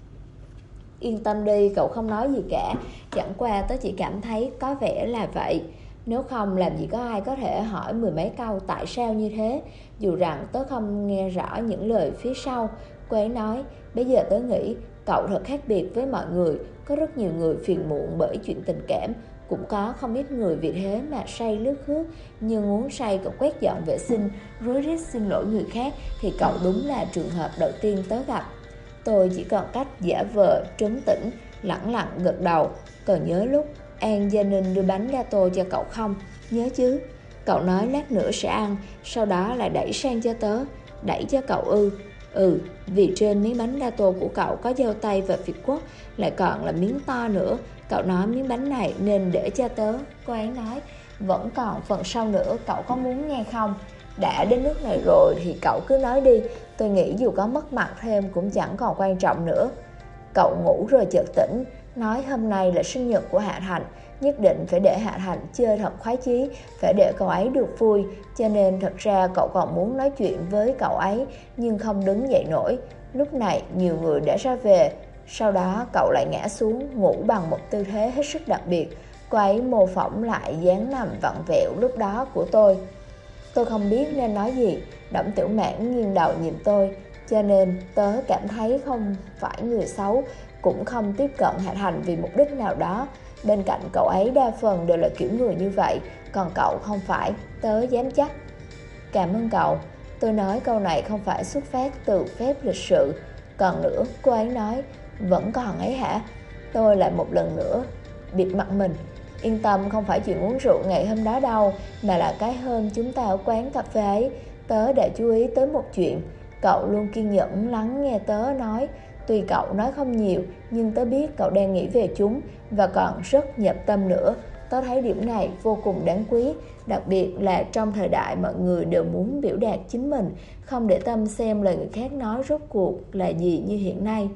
Yên tâm đi, cậu không nói gì cả. Chẳng qua tớ chỉ cảm thấy có vẻ là vậy. Nếu không làm gì có ai có thể hỏi mười mấy câu tại sao như thế. Dù rằng tớ không nghe rõ những lời phía sau. Cô ấy nói, bây giờ tớ nghĩ cậu thật khác biệt với mọi người. Có rất nhiều người phiền muộn bởi chuyện tình cảm, cũng có không ít người vì thế mà say lướt khước. Nhưng uống say cậu quét dọn vệ sinh, rối rít xin lỗi người khác thì cậu đúng là trường hợp đầu tiên tớ gặp. Tôi chỉ còn cách giả vờ trấn tĩnh, lẳng lặng gật đầu. Còn nhớ lúc An Gia Ninh đưa bánh gato cho cậu không? Nhớ chứ? Cậu nói lát nữa sẽ ăn, sau đó lại đẩy sang cho tớ. Đẩy cho cậu ư? Ừ, vì trên miếng bánh gato của cậu có dâu tây và Việt Quốc, lại còn là miếng to nữa. Cậu nói miếng bánh này nên để cho tớ. Cô ấy nói, vẫn còn phần sau nữa, cậu có muốn nghe không? Đã đến nước này rồi thì cậu cứ nói đi. Tôi nghĩ dù có mất mặt thêm cũng chẳng còn quan trọng nữa. Cậu ngủ rồi chợt tỉnh, nói hôm nay là sinh nhật của Hạ Thành, nhất định phải để Hạ Thành chơi thật khoái chí, phải để cậu ấy được vui. Cho nên thật ra cậu còn muốn nói chuyện với cậu ấy, nhưng không đứng dậy nổi. Lúc này nhiều người đã ra về. Sau đó cậu lại ngã xuống, ngủ bằng một tư thế hết sức đặc biệt. Cô ấy mô phỏng lại dáng nằm vặn vẹo lúc đó của tôi. Tôi không biết nên nói gì. Đổng Tiểu Mãn nghiêng đầu nhìn tôi, cho nên tớ cảm thấy không phải người xấu, cũng không tiếp cận Hạ Thành vì mục đích nào đó. Bên cạnh cậu ấy đa phần đều là kiểu người như vậy, còn cậu không phải, tớ dám chắc. Cảm ơn cậu. Tôi nói câu này không phải xuất phát từ phép lịch sự. Còn nữa, cô ấy nói, vẫn còn ấy hả? Tôi lại một lần nữa bịt mặt mình. Yên tâm, không phải chuyện uống rượu ngày hôm đó đâu, mà là cái hôm chúng ta ở quán cà phê ấy. Tớ đã chú ý tới một chuyện. Cậu luôn kiên nhẫn lắng nghe tớ nói. Tuy cậu nói không nhiều, nhưng tớ biết cậu đang nghĩ về chúng, và còn rất nhập tâm nữa. Tớ thấy điểm này vô cùng đáng quý, đặc biệt là trong thời đại mọi người đều muốn biểu đạt chính mình, không để tâm xem lời người khác nói rốt cuộc là gì như hiện nay.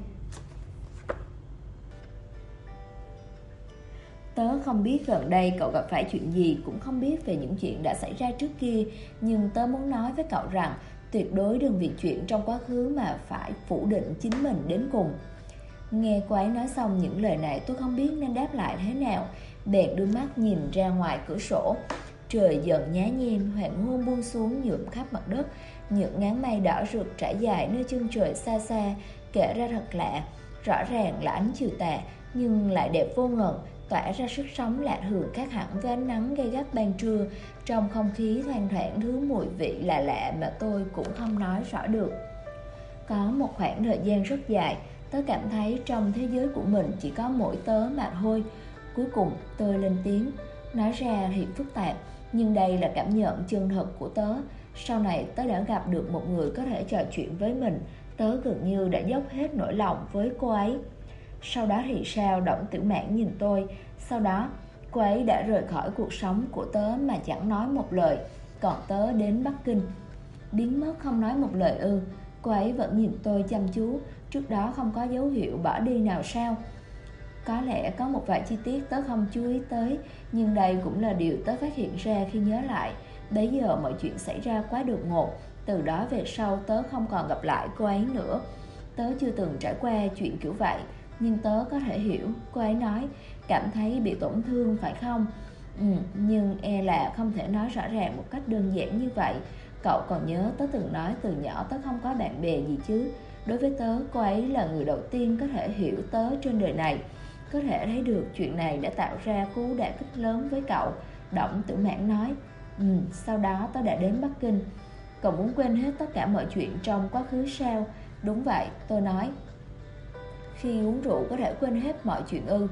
Tớ không biết gần đây cậu gặp phải chuyện gì, cũng không biết về những chuyện đã xảy ra trước kia, nhưng tớ muốn nói với cậu rằng tuyệt đối đừng vì chuyện trong quá khứ mà phải phủ định chính mình đến cùng. Nghe cô ấy nói xong những lời này, tôi không biết nên đáp lại thế nào, bèn đưa mắt nhìn ra ngoài cửa sổ. Trời dần nhá nhem, hoàng hôn buông xuống nhuộm khắp mặt đất, những ngắn mây đỏ rực trải dài nơi chân trời xa xa, kể ra thật lạ. Rõ ràng là ánh chiều tà, nhưng lại đẹp vô ngần, tỏa ra sức sống lạ thường khác hẳn với ánh nắng gay gắt ban trưa. Trong không khí thoang thoảng thứ mùi vị lạ lạ mà tôi cũng không nói rõ được. Có một khoảng thời gian rất dài, tớ cảm thấy trong thế giới của mình chỉ có mỗi tớ mà thôi. Cuối cùng tôi lên tiếng. Nói ra thì phức tạp, nhưng đây là cảm nhận chân thật của tớ. Sau này tớ đã gặp được một người có thể trò chuyện với mình. Tớ gần như đã dốc hết nỗi lòng với cô ấy. Sau đó thì sao? Đổng Tiểu Mãn nhìn tôi. Sau đó cô ấy đã rời khỏi cuộc sống của tớ mà chẳng nói một lời. Còn tớ đến Bắc Kinh, biến mất không nói một lời ư? Cô ấy vẫn nhìn tôi chăm chú. Trước đó không có dấu hiệu bỏ đi nào sao? Có lẽ có một vài chi tiết tớ không chú ý tới, nhưng đây cũng là điều tớ phát hiện ra khi nhớ lại. Bấy giờ mọi chuyện xảy ra quá đột ngột. Từ đó về sau tớ không còn gặp lại cô ấy nữa. Tớ chưa từng trải qua chuyện kiểu vậy, nhưng tớ có thể hiểu. Cô ấy nói, cảm thấy bị tổn thương phải không? Nhưng e là không thể nói rõ ràng một cách đơn giản như vậy. Cậu còn nhớ tớ từng nói từ nhỏ tớ không có bạn bè gì chứ? Đối với tớ, cô ấy là người đầu tiên có thể hiểu tớ trên đời này. Có thể thấy được chuyện này đã tạo ra cú đả kích lớn với cậu. Đổng Tử Mãn nói. Sau đó tớ đã đến Bắc Kinh. Cậu muốn quên hết tất cả mọi chuyện trong quá khứ sao? Đúng vậy, tôi nói. Khi uống rượu có thể quên hết mọi chuyện ư?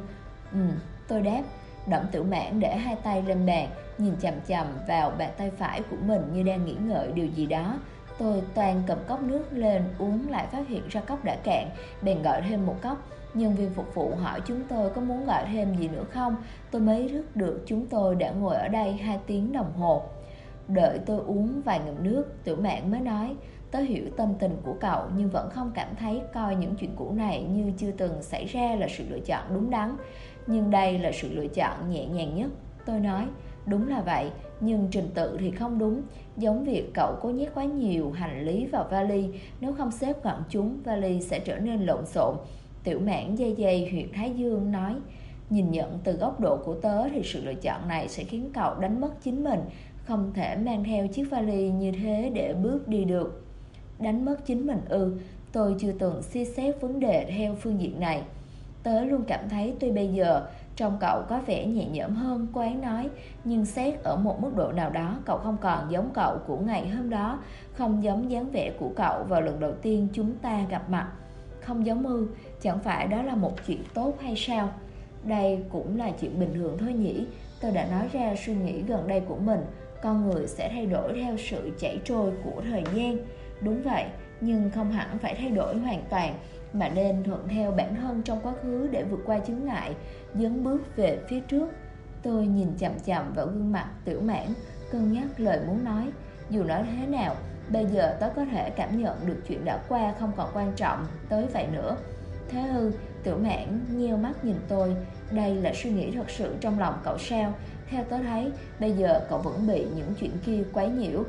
Tôi đáp. Đổng Tử Mãn để hai tay lên bàn, nhìn chằm chằm vào bàn tay phải của mình như đang nghĩ ngợi điều gì đó. Tôi toàn cầm cốc nước lên uống, lại phát hiện ra cốc đã cạn, bèn gọi thêm một cốc. Nhân viên phục vụ hỏi chúng tôi có muốn gọi thêm gì nữa không. Tôi mới ý thức được chúng tôi đã ngồi ở đây 2 tiếng đồng hồ. Đợi tôi uống vài ngụm nước, Tiểu Mãn mới nói. Tớ hiểu tâm tình của cậu, nhưng vẫn không cảm thấy coi những chuyện cũ này như chưa từng xảy ra là sự lựa chọn đúng đắn. Nhưng đây là sự lựa chọn nhẹ nhàng nhất. Tôi nói, đúng là vậy, nhưng trình tự thì không đúng. Giống việc cậu cố nhét quá nhiều hành lý vào vali, nếu không xếp gọn chúng, vali sẽ trở nên lộn xộn. Tiểu Mãn dây dây huyệt thái dương nói, nhìn nhận từ góc độ của tớ thì sự lựa chọn này sẽ khiến cậu đánh mất chính mình. Không thể mang theo chiếc vali như thế để bước đi được. Đánh mất chính mình ư? Tôi chưa từng suy xét vấn đề theo phương diện này. Tớ luôn cảm thấy tuy bây giờ trông cậu có vẻ nhẹ nhõm hơn, cô ấy nói, nhưng xét ở một mức độ nào đó, cậu không còn giống cậu của ngày hôm đó, không giống dáng vẻ của cậu vào lần đầu tiên chúng ta gặp mặt. Không giống ư? Chẳng phải đó là một chuyện tốt hay sao? Đây cũng là chuyện bình thường thôi nhỉ. Tôi đã nói ra suy nghĩ gần đây của mình. Con người sẽ thay đổi theo sự chảy trôi của thời gian. Đúng vậy, nhưng không hẳn phải thay đổi hoàn toàn, mà nên thuận theo bản thân trong quá khứ để vượt qua chướng ngại, dấn bước về phía trước. Tôi nhìn chằm chằm vào gương mặt Tiểu Mãn, cân nhắc lời muốn nói. Dù nói thế nào, bây giờ tớ có thể cảm nhận được chuyện đã qua không còn quan trọng tới vậy nữa. Thế ư? Tiểu Mãn nheo mắt nhìn tôi. Đây là suy nghĩ thật sự trong lòng cậu sao? Theo tớ thấy, bây giờ cậu vẫn bị những chuyện kia quấy nhiễu.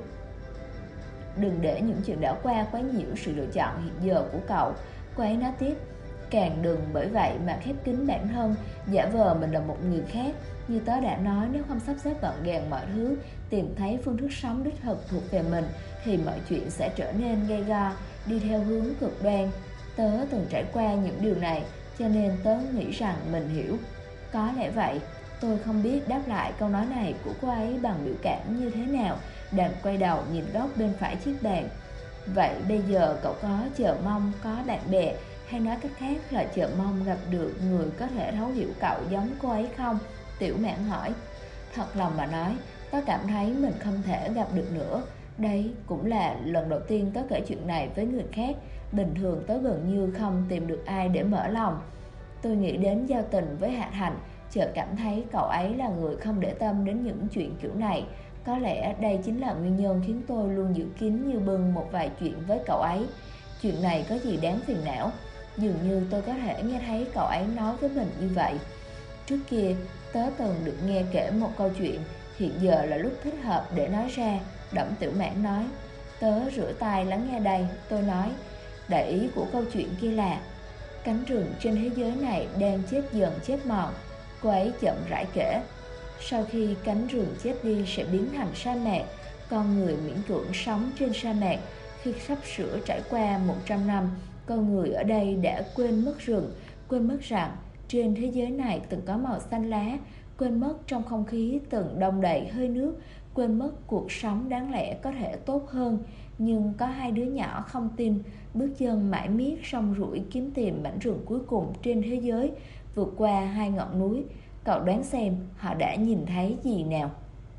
Đừng để những chuyện đã qua quấy nhiễu sự lựa chọn hiện giờ của cậu. Cô ấy nói tiếp. Càng đừng bởi vậy mà khép kín bản thân, giả vờ mình là một người khác. Như tớ đã nói, nếu không sắp xếp gọn gàng mọi thứ, tìm thấy phương thức sống đích thực thuộc về mình, thì mọi chuyện sẽ trở nên gay go, đi theo hướng cực đoan. Tớ từng trải qua những điều này, cho nên tớ nghĩ rằng mình hiểu. Có lẽ vậy. Tôi không biết đáp lại câu nói này của cô ấy bằng biểu cảm như thế nào, đành quay đầu nhìn góc bên phải chiếc bàn. Vậy bây giờ cậu có chờ mong có bạn bè, hay nói cách khác là chờ mong gặp được người có thể thấu hiểu cậu giống cô ấy không? Tiểu Mãn hỏi. Thật lòng mà nói, tớ cảm thấy mình không thể gặp được nữa. Đây cũng là lần đầu tiên tớ kể chuyện này với người khác. Bình thường tớ gần như không tìm được ai để mở lòng. Tôi nghĩ đến giao tình với Hạ Thành, chợt cảm thấy cậu ấy là người không để tâm đến những chuyện kiểu này. Có lẽ đây chính là nguyên nhân khiến tôi luôn giữ kín như bưng một vài chuyện với cậu ấy. Chuyện này có gì đáng phiền não? Dường như tôi có thể nghe thấy cậu ấy nói với mình như vậy. Trước kia, tớ từng được nghe kể một câu chuyện, hiện giờ là lúc thích hợp để nói ra. Đổng Tiểu Mãn nói. Tớ rửa tay lắng nghe đây. Tôi nói, đại ý của câu chuyện kia là cánh rừng trên thế giới này đang chết dần chết mòn. Cô ấy chậm rãi kể. Sau khi cánh rừng chết đi sẽ biến thành sa mạc. Con người miễn cưỡng sống trên sa mạc. Khi sắp sửa trải qua 100 năm, con người ở đây đã quên mất rừng, quên mất rằng trên thế giới này từng có màu xanh lá, quên mất trong không khí từng đong đầy hơi nước, quên mất cuộc sống đáng lẽ có thể tốt hơn. Nhưng có hai đứa nhỏ không tin, bước chân mãi miết song ruổi kiếm tìm mảnh rừng cuối cùng trên thế giới, vượt qua hai ngọn núi. Cậu đoán xem họ đã nhìn thấy gì nào?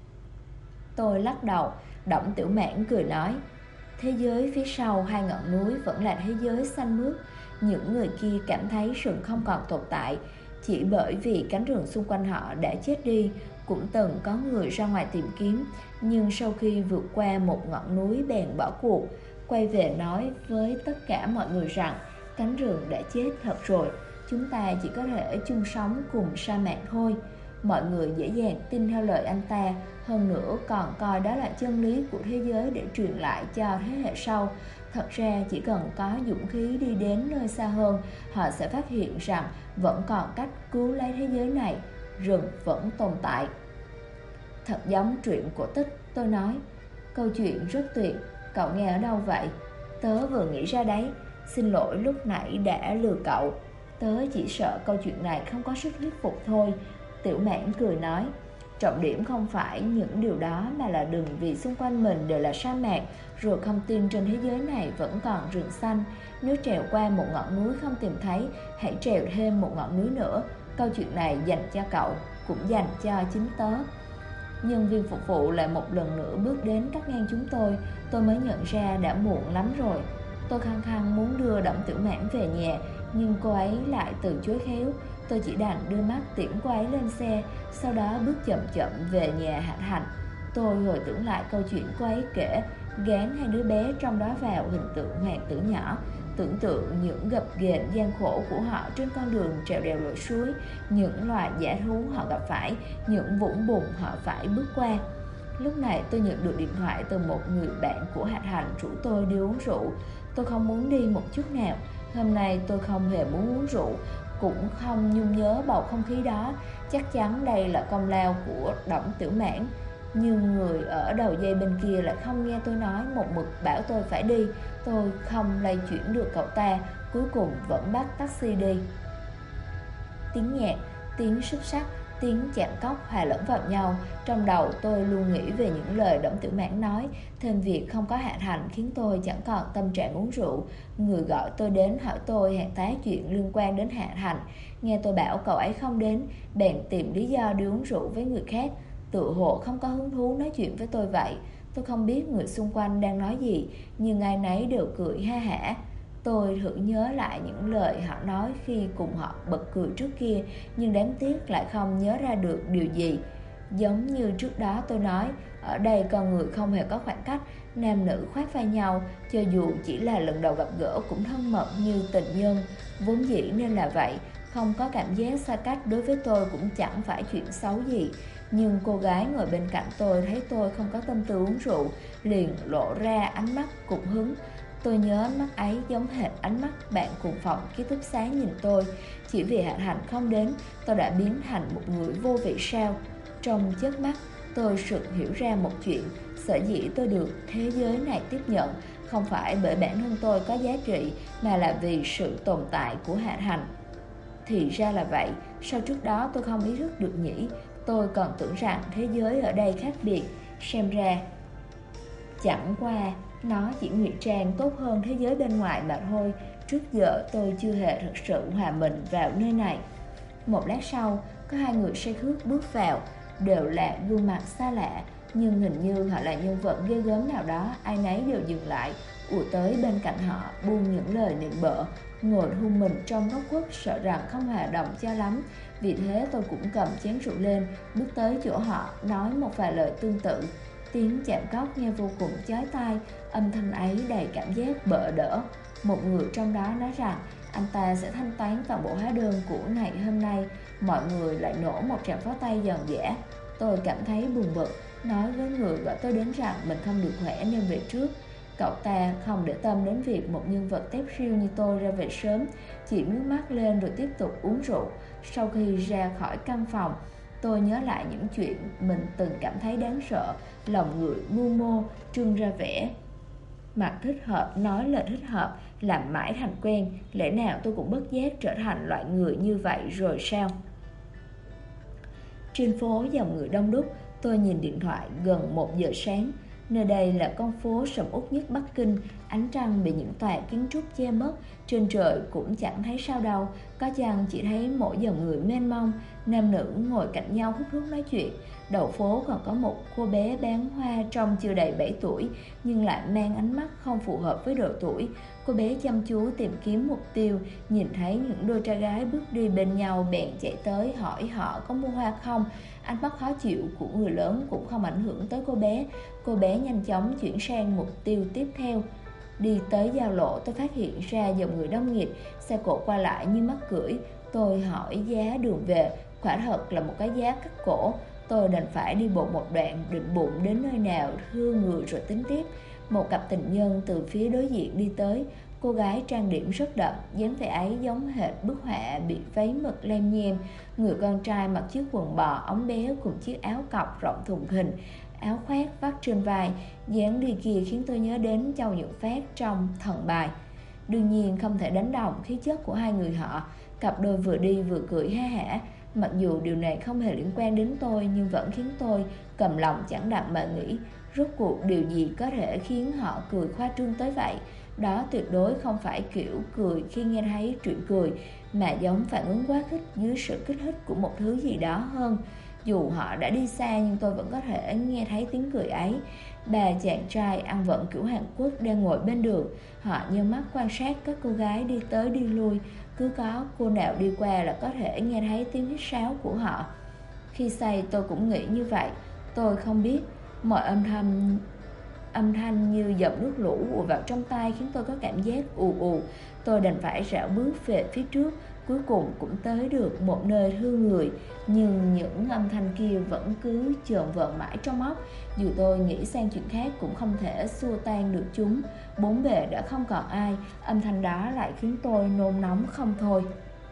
Tôi lắc đầu. Đổng Tiểu Mãn cười nói, thế giới phía sau hai ngọn núi vẫn là thế giới xanh mướt. Những người kia cảm thấy rừng không còn tồn tại chỉ bởi vì cánh rừng xung quanh họ đã chết đi. Cũng từng có người ra ngoài tìm kiếm, nhưng sau khi vượt qua một ngọn núi bèn bỏ cuộc, quay về nói với tất cả mọi người rằng cánh rừng đã chết thật rồi, chúng ta chỉ có thể chung sống cùng sa mạc thôi. Mọi người dễ dàng tin theo lời anh ta, hơn nữa còn coi đó là chân lý của thế giới để truyền lại cho thế hệ sau. Thật ra chỉ cần có dũng khí đi đến nơi xa hơn, họ sẽ phát hiện rằng vẫn còn cách cứu lấy thế giới này, rừng vẫn tồn tại. Thật giống truyện cổ tích, tôi nói. Câu chuyện rất tuyệt, cậu nghe ở đâu vậy? Tớ vừa nghĩ ra đấy, xin lỗi lúc nãy đã lừa cậu. Tớ chỉ sợ câu chuyện này không có sức thuyết phục thôi. Tiểu Mãn cười nói, trọng điểm không phải những điều đó mà là đừng vì xung quanh mình đều là sa mạc rồi không tin trên thế giới này vẫn còn rừng xanh. Nếu trèo qua một ngọn núi không tìm thấy, hãy trèo thêm một ngọn núi nữa. Câu chuyện này dành cho cậu, cũng dành cho chính tớ. Nhân viên phục vụ lại một lần nữa bước đến cắt ngang chúng tôi mới nhận ra đã muộn lắm rồi. Tôi khăng khăng muốn đưa Đổng Tiểu Mãn về nhà, nhưng cô ấy lại từ chối khéo. Tôi chỉ đành đưa mắt tiễn cô ấy lên xe, sau đó bước chậm chậm về nhà Hạnh Hành. Tôi hồi tưởng lại câu chuyện cô ấy kể, gán hai đứa bé trong đó vào hình tượng hoàng tử nhỏ, tưởng tượng những gập ghềnh gian khổ của họ trên con đường trèo đèo lội suối, những loài dã thú họ gặp phải, những vũng bùn họ phải bước qua. Lúc này tôi nhận được điện thoại từ một người bạn của Hạnh Hành rủ tôi đi uống rượu. Tôi không muốn đi một chút nào. Hôm nay tôi không hề muốn uống rượu, cũng không nhung nhớ bầu không khí đó. Chắc chắn đây là công lao của Đổng Tiểu Mãn. Nhưng người ở đầu dây bên kia lại không nghe tôi nói, một mực bảo tôi phải đi. Tôi không lay chuyển được cậu ta, cuối cùng vẫn bắt taxi đi. Tiếng nhạc, tiếng xúc xắc, tiếng chạm cốc hòa lẫn vào nhau. Trong đầu tôi luôn nghĩ về những lời Đổng Tiểu Mãn nói. Thêm việc không có Hạnh Hành khiến tôi chẳng còn tâm trạng uống rượu. Người gọi tôi đến hỏi tôi hàng tá chuyện liên quan đến Hạnh Hành. Nghe tôi bảo cậu ấy không đến, bèn tìm lý do đi uống rượu với người khác. Tự hồ không có hứng thú nói chuyện với tôi vậy. Tôi không biết người xung quanh đang nói gì, nhưng ai nấy đều cười ha hả. Tôi thử nhớ lại những lời họ nói khi cùng họ bật cười trước kia, nhưng đáng tiếc lại không nhớ ra được điều gì. Giống như trước đó tôi nói, ở đây con người không hề có khoảng cách, nam nữ khoác vai nhau, cho dù chỉ là lần đầu gặp gỡ cũng thân mật như tình nhân. Vốn dĩ nên là vậy, không có cảm giác xa cách đối với tôi cũng chẳng phải chuyện xấu gì. Nhưng cô gái ngồi bên cạnh tôi thấy tôi không có tâm tư uống rượu, liền lộ ra ánh mắt cục hứng. Tôi nhớ ánh mắt ấy giống hệt ánh mắt bạn cùng phòng ký túc xá nhìn tôi. Chỉ vì Hạnh Hành không đến, tôi đã biến thành một người vô vị sao? Trong chớp mắt, tôi sực hiểu ra một chuyện. Sở dĩ tôi được thế giới này tiếp nhận không phải bởi bản thân tôi có giá trị, mà là vì sự tồn tại của Hạnh Hành. Thì ra là vậy, sao trước đó tôi không ý thức được nhỉ? Tôi còn tưởng rằng thế giới ở đây khác biệt. Xem ra chẳng qua nó chỉ ngụy trang tốt hơn thế giới bên ngoài mà thôi. Trước giờ tôi chưa hề thực sự hòa mình vào nơi này. Một lát sau, có hai người say khướt bước vào, đều là gương mặt xa lạ. nhưng hình như họ là nhân vật ghê gớm nào đó. Ai nấy đều dừng lại, ùa tới bên cạnh họ, buông những lời nịnh bợ, ngồi thu mình trong góc khuất, sợ rằng không hòa đồng cho lắm. Vì thế tôi cũng cầm chén rượu lên, bước tới chỗ họ, nói một vài lời tương tự. Tiếng chạm cốc nghe vô cùng chói tai, âm thanh ấy đầy cảm giác bợ đỡ. Một người trong đó nói rằng anh ta sẽ thanh toán toàn bộ hóa đơn của ngày hôm nay. Mọi người lại nổ một tràng pháo tay giòn giã. Tôi cảm thấy buồn bực, nói với người gọi tôi đến rằng mình không được khỏe nên về trước. Cậu ta không để tâm đến việc một nhân vật tép riêu như tôi ra về sớm, chỉ ngước mắt lên rồi tiếp tục uống rượu. Sau khi ra khỏi căn phòng, tôi nhớ lại những chuyện mình từng cảm thấy đáng sợ, lòng người mưu mô, trưng ra vẻ mặt thích hợp, nói lời thích hợp, làm mãi thành quen. Lẽ nào tôi cũng bất giác trở thành loại người như vậy rồi sao? Trên phố dòng người đông đúc, tôi nhìn điện thoại. Gần 1 giờ sáng. Nơi đây là con phố sầm uất nhất Bắc Kinh. Ánh trăng bị những tòa kiến trúc che mất. Trên trời cũng chẳng thấy sao đâu, có chăng chỉ thấy mỗi dòng người mênh mông. Nam nữ ngồi cạnh nhau hút thuốc nói chuyện. Đầu phố còn có một cô bé bán hoa trông chưa đầy 7 tuổi, nhưng lại mang ánh mắt không phù hợp với độ tuổi. Cô bé chăm chú tìm kiếm mục tiêu, nhìn thấy những đôi trai gái bước đi bên nhau bèn chạy tới hỏi họ có mua hoa không. Ánh mắt khó chịu của người lớn cũng không ảnh hưởng tới cô bé. Cô bé nhanh chóng chuyển sang mục tiêu tiếp theo. Đi tới giao lộ, tôi phát hiện ra dòng người đông nghịt, xe cộ qua lại như mắc cưỡi. Tôi hỏi giá đường về, quả thật là một cái giá cắt cổ. Tôi đành phải đi bộ một đoạn, định bụng đến nơi nào thưa người rồi tính tiếp. Một cặp tình nhân từ phía đối diện đi tới. Cô gái trang điểm rất đậm, dáng vẻ ấy giống hệt bức họa bị váy mực lem nhem. Người con trai mặc chiếc quần bò ống béo cùng chiếc áo cọc rộng thùng thình, áo khoác vắt trên vai. Dáng đi kia khiến tôi nhớ đến Châu Nhuận Phát trong Thần Bài. Đương nhiên không thể đánh đồng khí chất của hai người họ. Cặp đôi vừa đi vừa cười ha hả. Mặc dù điều này không hề liên quan đến tôi, nhưng vẫn khiến tôi cầm lòng chẳng đặng mà nghĩ, rốt cuộc điều gì có thể khiến họ cười khoa trương tới vậy. Đó tuyệt đối không phải kiểu cười khi nghe thấy chuyện cười, mà giống phản ứng quá khích dưới sự kích thích của một thứ gì đó hơn. Dù họ đã đi xa nhưng tôi vẫn có thể nghe thấy tiếng cười ấy. Ba chàng trai ăn vận kiểu Hàn Quốc đang ngồi bên đường. Họ nheo mắt quan sát các cô gái đi tới đi lui. Cứ có cô nào đi qua là có thể nghe thấy tiếng hít sáo của họ. Khi say tôi cũng nghĩ như vậy. Tôi không biết, mọi âm thanh như dòng nước lũ ùa vào trong tai khiến tôi có cảm giác ù ù. Tôi đành phải rảo bước về phía trước. Cuối cùng cũng tới được một nơi thương người, nhưng những âm thanh kia vẫn cứ chờn vợn mãi trong óc. Dù tôi nghĩ sang chuyện khác cũng không thể xua tan được chúng. Bốn bề đã không còn ai, âm thanh đó lại khiến tôi nôn nóng không thôi.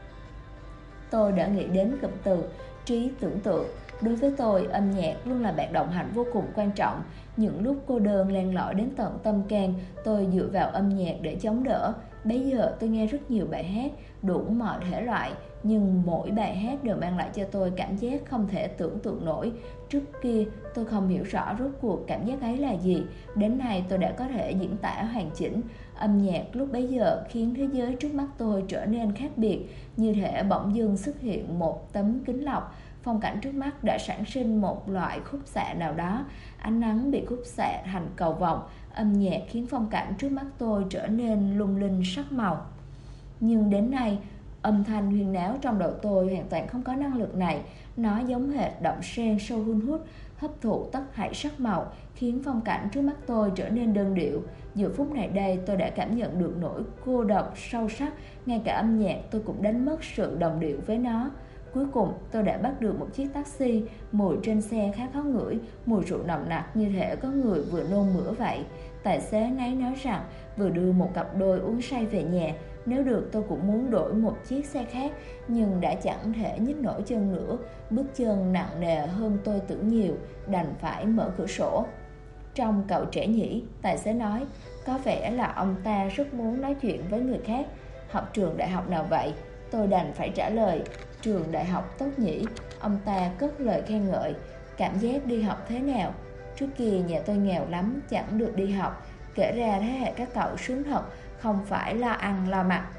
Tôi đã nghĩ đến cụm từ trí tưởng tượng. Đối với tôi, âm nhạc luôn là bạn đồng hành vô cùng quan trọng. Những lúc cô đơn len lỏi đến tận tâm can, tôi dựa vào âm nhạc để chống đỡ. Bây giờ tôi nghe rất nhiều bài hát, đủ mọi thể loại, nhưng mỗi bài hát đều mang lại cho tôi cảm giác không thể tưởng tượng nổi. Trước kia tôi không hiểu rõ rốt cuộc cảm giác ấy là gì. Đến nay tôi đã có thể diễn tả hoàn chỉnh. Âm nhạc lúc bấy giờ khiến thế giới trước mắt tôi trở nên khác biệt, như thể bỗng dưng xuất hiện một tấm kính lọc. Phong cảnh trước mắt đã sản sinh một loại khúc xạ nào đó. Ánh nắng bị khúc xạ thành cầu vồng. Âm nhạc khiến phong cảnh trước mắt tôi trở nên lung linh sắc màu. Nhưng đến nay, âm thanh huyên náo trong đầu tôi hoàn toàn không có năng lực này. Nó giống hệt động sen sâu hun hút, hấp thụ tất thảy sắc màu, khiến phong cảnh trước mắt tôi trở nên đơn điệu. Giờ phút này đây, tôi đã cảm nhận được nỗi cô độc sâu sắc. Ngay cả âm nhạc tôi cũng đánh mất sự đồng điệu với nó. Cuối cùng tôi đã bắt được một chiếc taxi. Mùi trên xe khá khó ngửi, mùi rượu nồng nặc như thể có người vừa nôn mửa vậy. Tài xế nấy nói rằng vừa đưa một cặp đôi uống say về nhà. Nếu được tôi cũng muốn đổi một chiếc xe khác, nhưng đã chẳng thể nhích nổi chân nữa. Bước chân nặng nề hơn tôi tưởng nhiều, đành phải mở cửa sổ. Trông cậu trẻ nhỉ, tài xế nói. Có vẻ là ông ta rất muốn nói chuyện với người khác. Học trường đại học nào vậy? Tôi đành phải trả lời, trường đại học tốt nhỉ. Ông ta cất lời khen ngợi. Cảm giác đi học thế nào? Trước kia nhà tôi nghèo lắm, chẳng được đi học. Kể ra thế hệ các cậu sướng thật, không phải lo ăn lo mặc.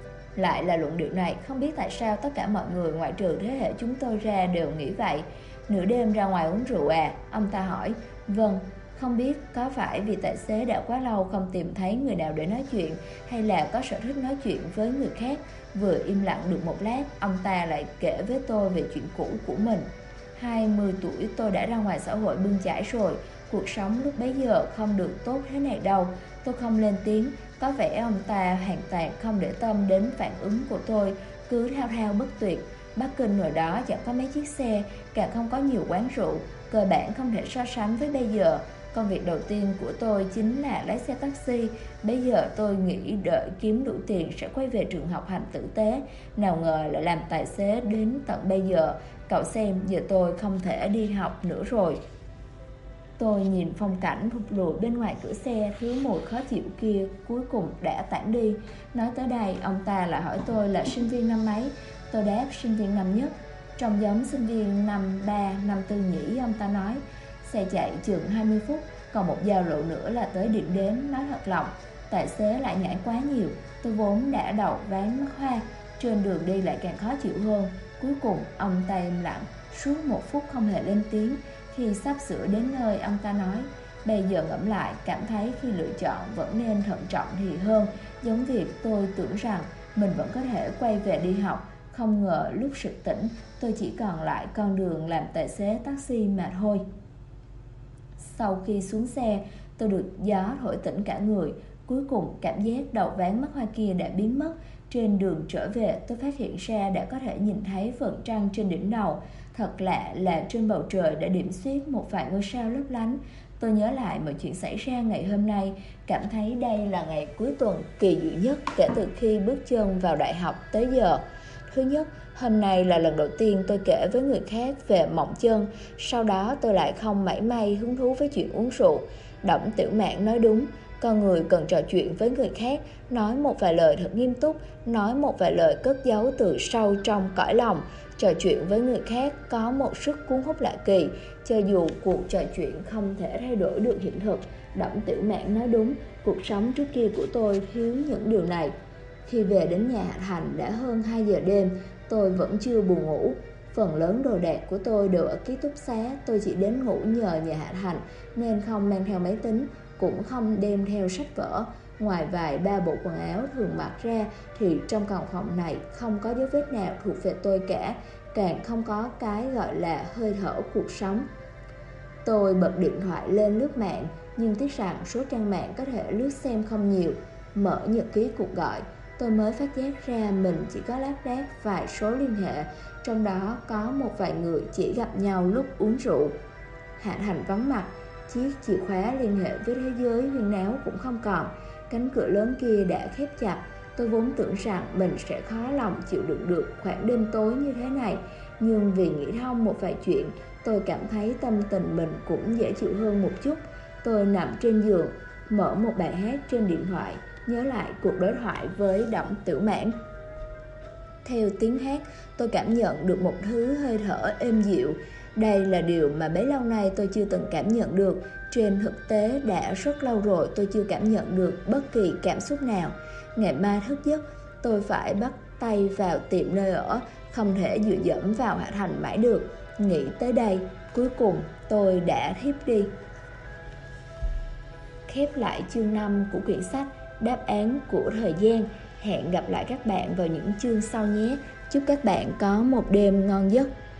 Lại là luận điệu này, không biết tại sao tất cả mọi người ngoại trừ thế hệ chúng tôi ra đều nghĩ vậy. Nửa đêm ra ngoài uống rượu à? Ông ta hỏi. Vâng. Không biết có phải vì tài xế đã quá lâu không tìm thấy người nào để nói chuyện, hay là có sở thích nói chuyện với người khác. Vừa im lặng được một lát, ông ta lại kể với tôi về chuyện cũ của mình. 20 tuổi tôi đã ra ngoài xã hội bươn chải rồi. Cuộc sống lúc bấy giờ không được tốt thế này đâu. Tôi không lên tiếng. Có vẻ ông ta hoàn toàn không để tâm đến phản ứng của tôi, cứ thao thao bất tuyệt. Bắc Kinh hồi đó chẳng có mấy chiếc xe, càng không có nhiều quán rượu, cơ bản không thể so sánh với bây giờ. Công việc đầu tiên của tôi chính là lái xe taxi. Bây giờ tôi nghĩ đợi kiếm đủ tiền sẽ quay về trường học hành tử tế. Nào ngờ lại làm tài xế đến tận bây giờ. Cậu xem, giờ tôi không thể đi học nữa rồi. Tôi nhìn phong cảnh thụt lùi bên ngoài cửa xe, thứ mùi khó chịu kia cuối cùng đã tản đi. Nói tới đây, ông ta lại hỏi tôi là sinh viên năm mấy. Tôi đáp sinh viên năm nhất. Trông giống sinh viên năm 3, năm 4 nhỉ, ông ta nói. Xe chạy chừng 20 phút, còn một giao lộ nữa là tới điểm đến. Nói thật lòng, tài xế lại nhảy quá nhiều. Tôi vốn đã đầu ván mắt hoa, trên đường đi lại càng khó chịu hơn. Cuối cùng ông ta im lặng suốt 1 phút không hề lên tiếng. Khi sắp sửa đến nơi, ông ta nói, bây giờ ngẫm lại cảm thấy khi lựa chọn vẫn nên thận trọng thì hơn. Giống việc tôi tưởng rằng mình vẫn có thể quay về đi học. Không ngờ lúc sực tỉnh, tôi chỉ còn lại con đường làm tài xế taxi mà thôi. Sau khi xuống xe, tôi được gió thổi tỉnh cả người. Cuối cùng cảm giác đầu ván mắt hoa kia đã biến mất. Trên đường trở về, tôi phát hiện ra đã có thể nhìn thấy vầng trăng trên đỉnh đầu. Thật lạ là trên bầu trời đã điểm xuyết một vài ngôi sao lấp lánh. Tôi nhớ lại mọi chuyện xảy ra ngày hôm nay, cảm thấy đây là ngày cuối tuần kỳ diệu nhất kể từ khi bước chân vào đại học tới giờ. Thứ nhất, hôm nay là lần đầu tiên tôi kể với người khác về mộng chân. Sau đó tôi lại không mảy may hứng thú với chuyện uống rượu. Đổng Tiểu Mạn nói đúng, con người cần trò chuyện với người khác, nói một vài lời thật nghiêm túc, nói một vài lời cất giấu từ sâu trong cõi lòng. Trò chuyện với người khác có một sức cuốn hút lạ kỳ, cho dù cuộc trò chuyện không thể thay đổi được hiện thực. Đổng Tiểu Mạn nói đúng, cuộc sống trước kia của tôi thiếu những điều này. Khi về đến nhà Hạ Thành đã hơn 2 giờ đêm, tôi vẫn chưa buồn ngủ. Phần lớn đồ đạc của tôi đều ở ký túc xá, tôi chỉ đến ngủ nhờ nhà Hạ Thành nên không mang theo máy tính, cũng không đem theo sách vở. Ngoài vài ba bộ quần áo thường mặc ra thì trong căn phòng này không có dấu vết nào thuộc về tôi cả, càng không có cái gọi là hơi thở cuộc sống. Tôi bật điện thoại lên lướt mạng, nhưng tiếc rằng số trang mạng có thể lướt xem không nhiều. Mở nhật ký cuộc gọi, tôi mới phát giác ra mình chỉ có lác đác vài số liên hệ, trong đó có một vài người chỉ gặp nhau lúc uống rượu. Hạ Thành vắng mặt, chiếc chìa khóa liên hệ với thế giới huyên náo cũng không còn. Cánh cửa lớn kia đã khép chặt. Tôi vốn tưởng rằng mình sẽ khó lòng chịu đựng được khoảng đêm tối như thế này, nhưng vì nghĩ thông một vài chuyện, tôi cảm thấy tâm tình mình cũng dễ chịu hơn một chút. Tôi nằm trên giường, mở một bài hát trên điện thoại, nhớ lại cuộc đối thoại với Đổng Tiểu Mạn. Theo tiếng hát, tôi cảm nhận được một thứ hơi thở êm dịu. Đây là điều mà bấy lâu nay tôi chưa từng cảm nhận được. Trên thực tế đã rất lâu rồi tôi chưa cảm nhận được bất kỳ cảm xúc nào. Ngày mai thức giấc, tôi phải bắt tay vào tìm nơi ở, không thể dựa dẫm vào Hạ Thành mãi được. Nghĩ tới đây, cuối cùng tôi đã thiếp đi. Khép lại chương 5 của quyển sách Đáp án của thời gian. Hẹn gặp lại các bạn vào những chương sau nhé. Chúc các bạn có một đêm ngon giấc.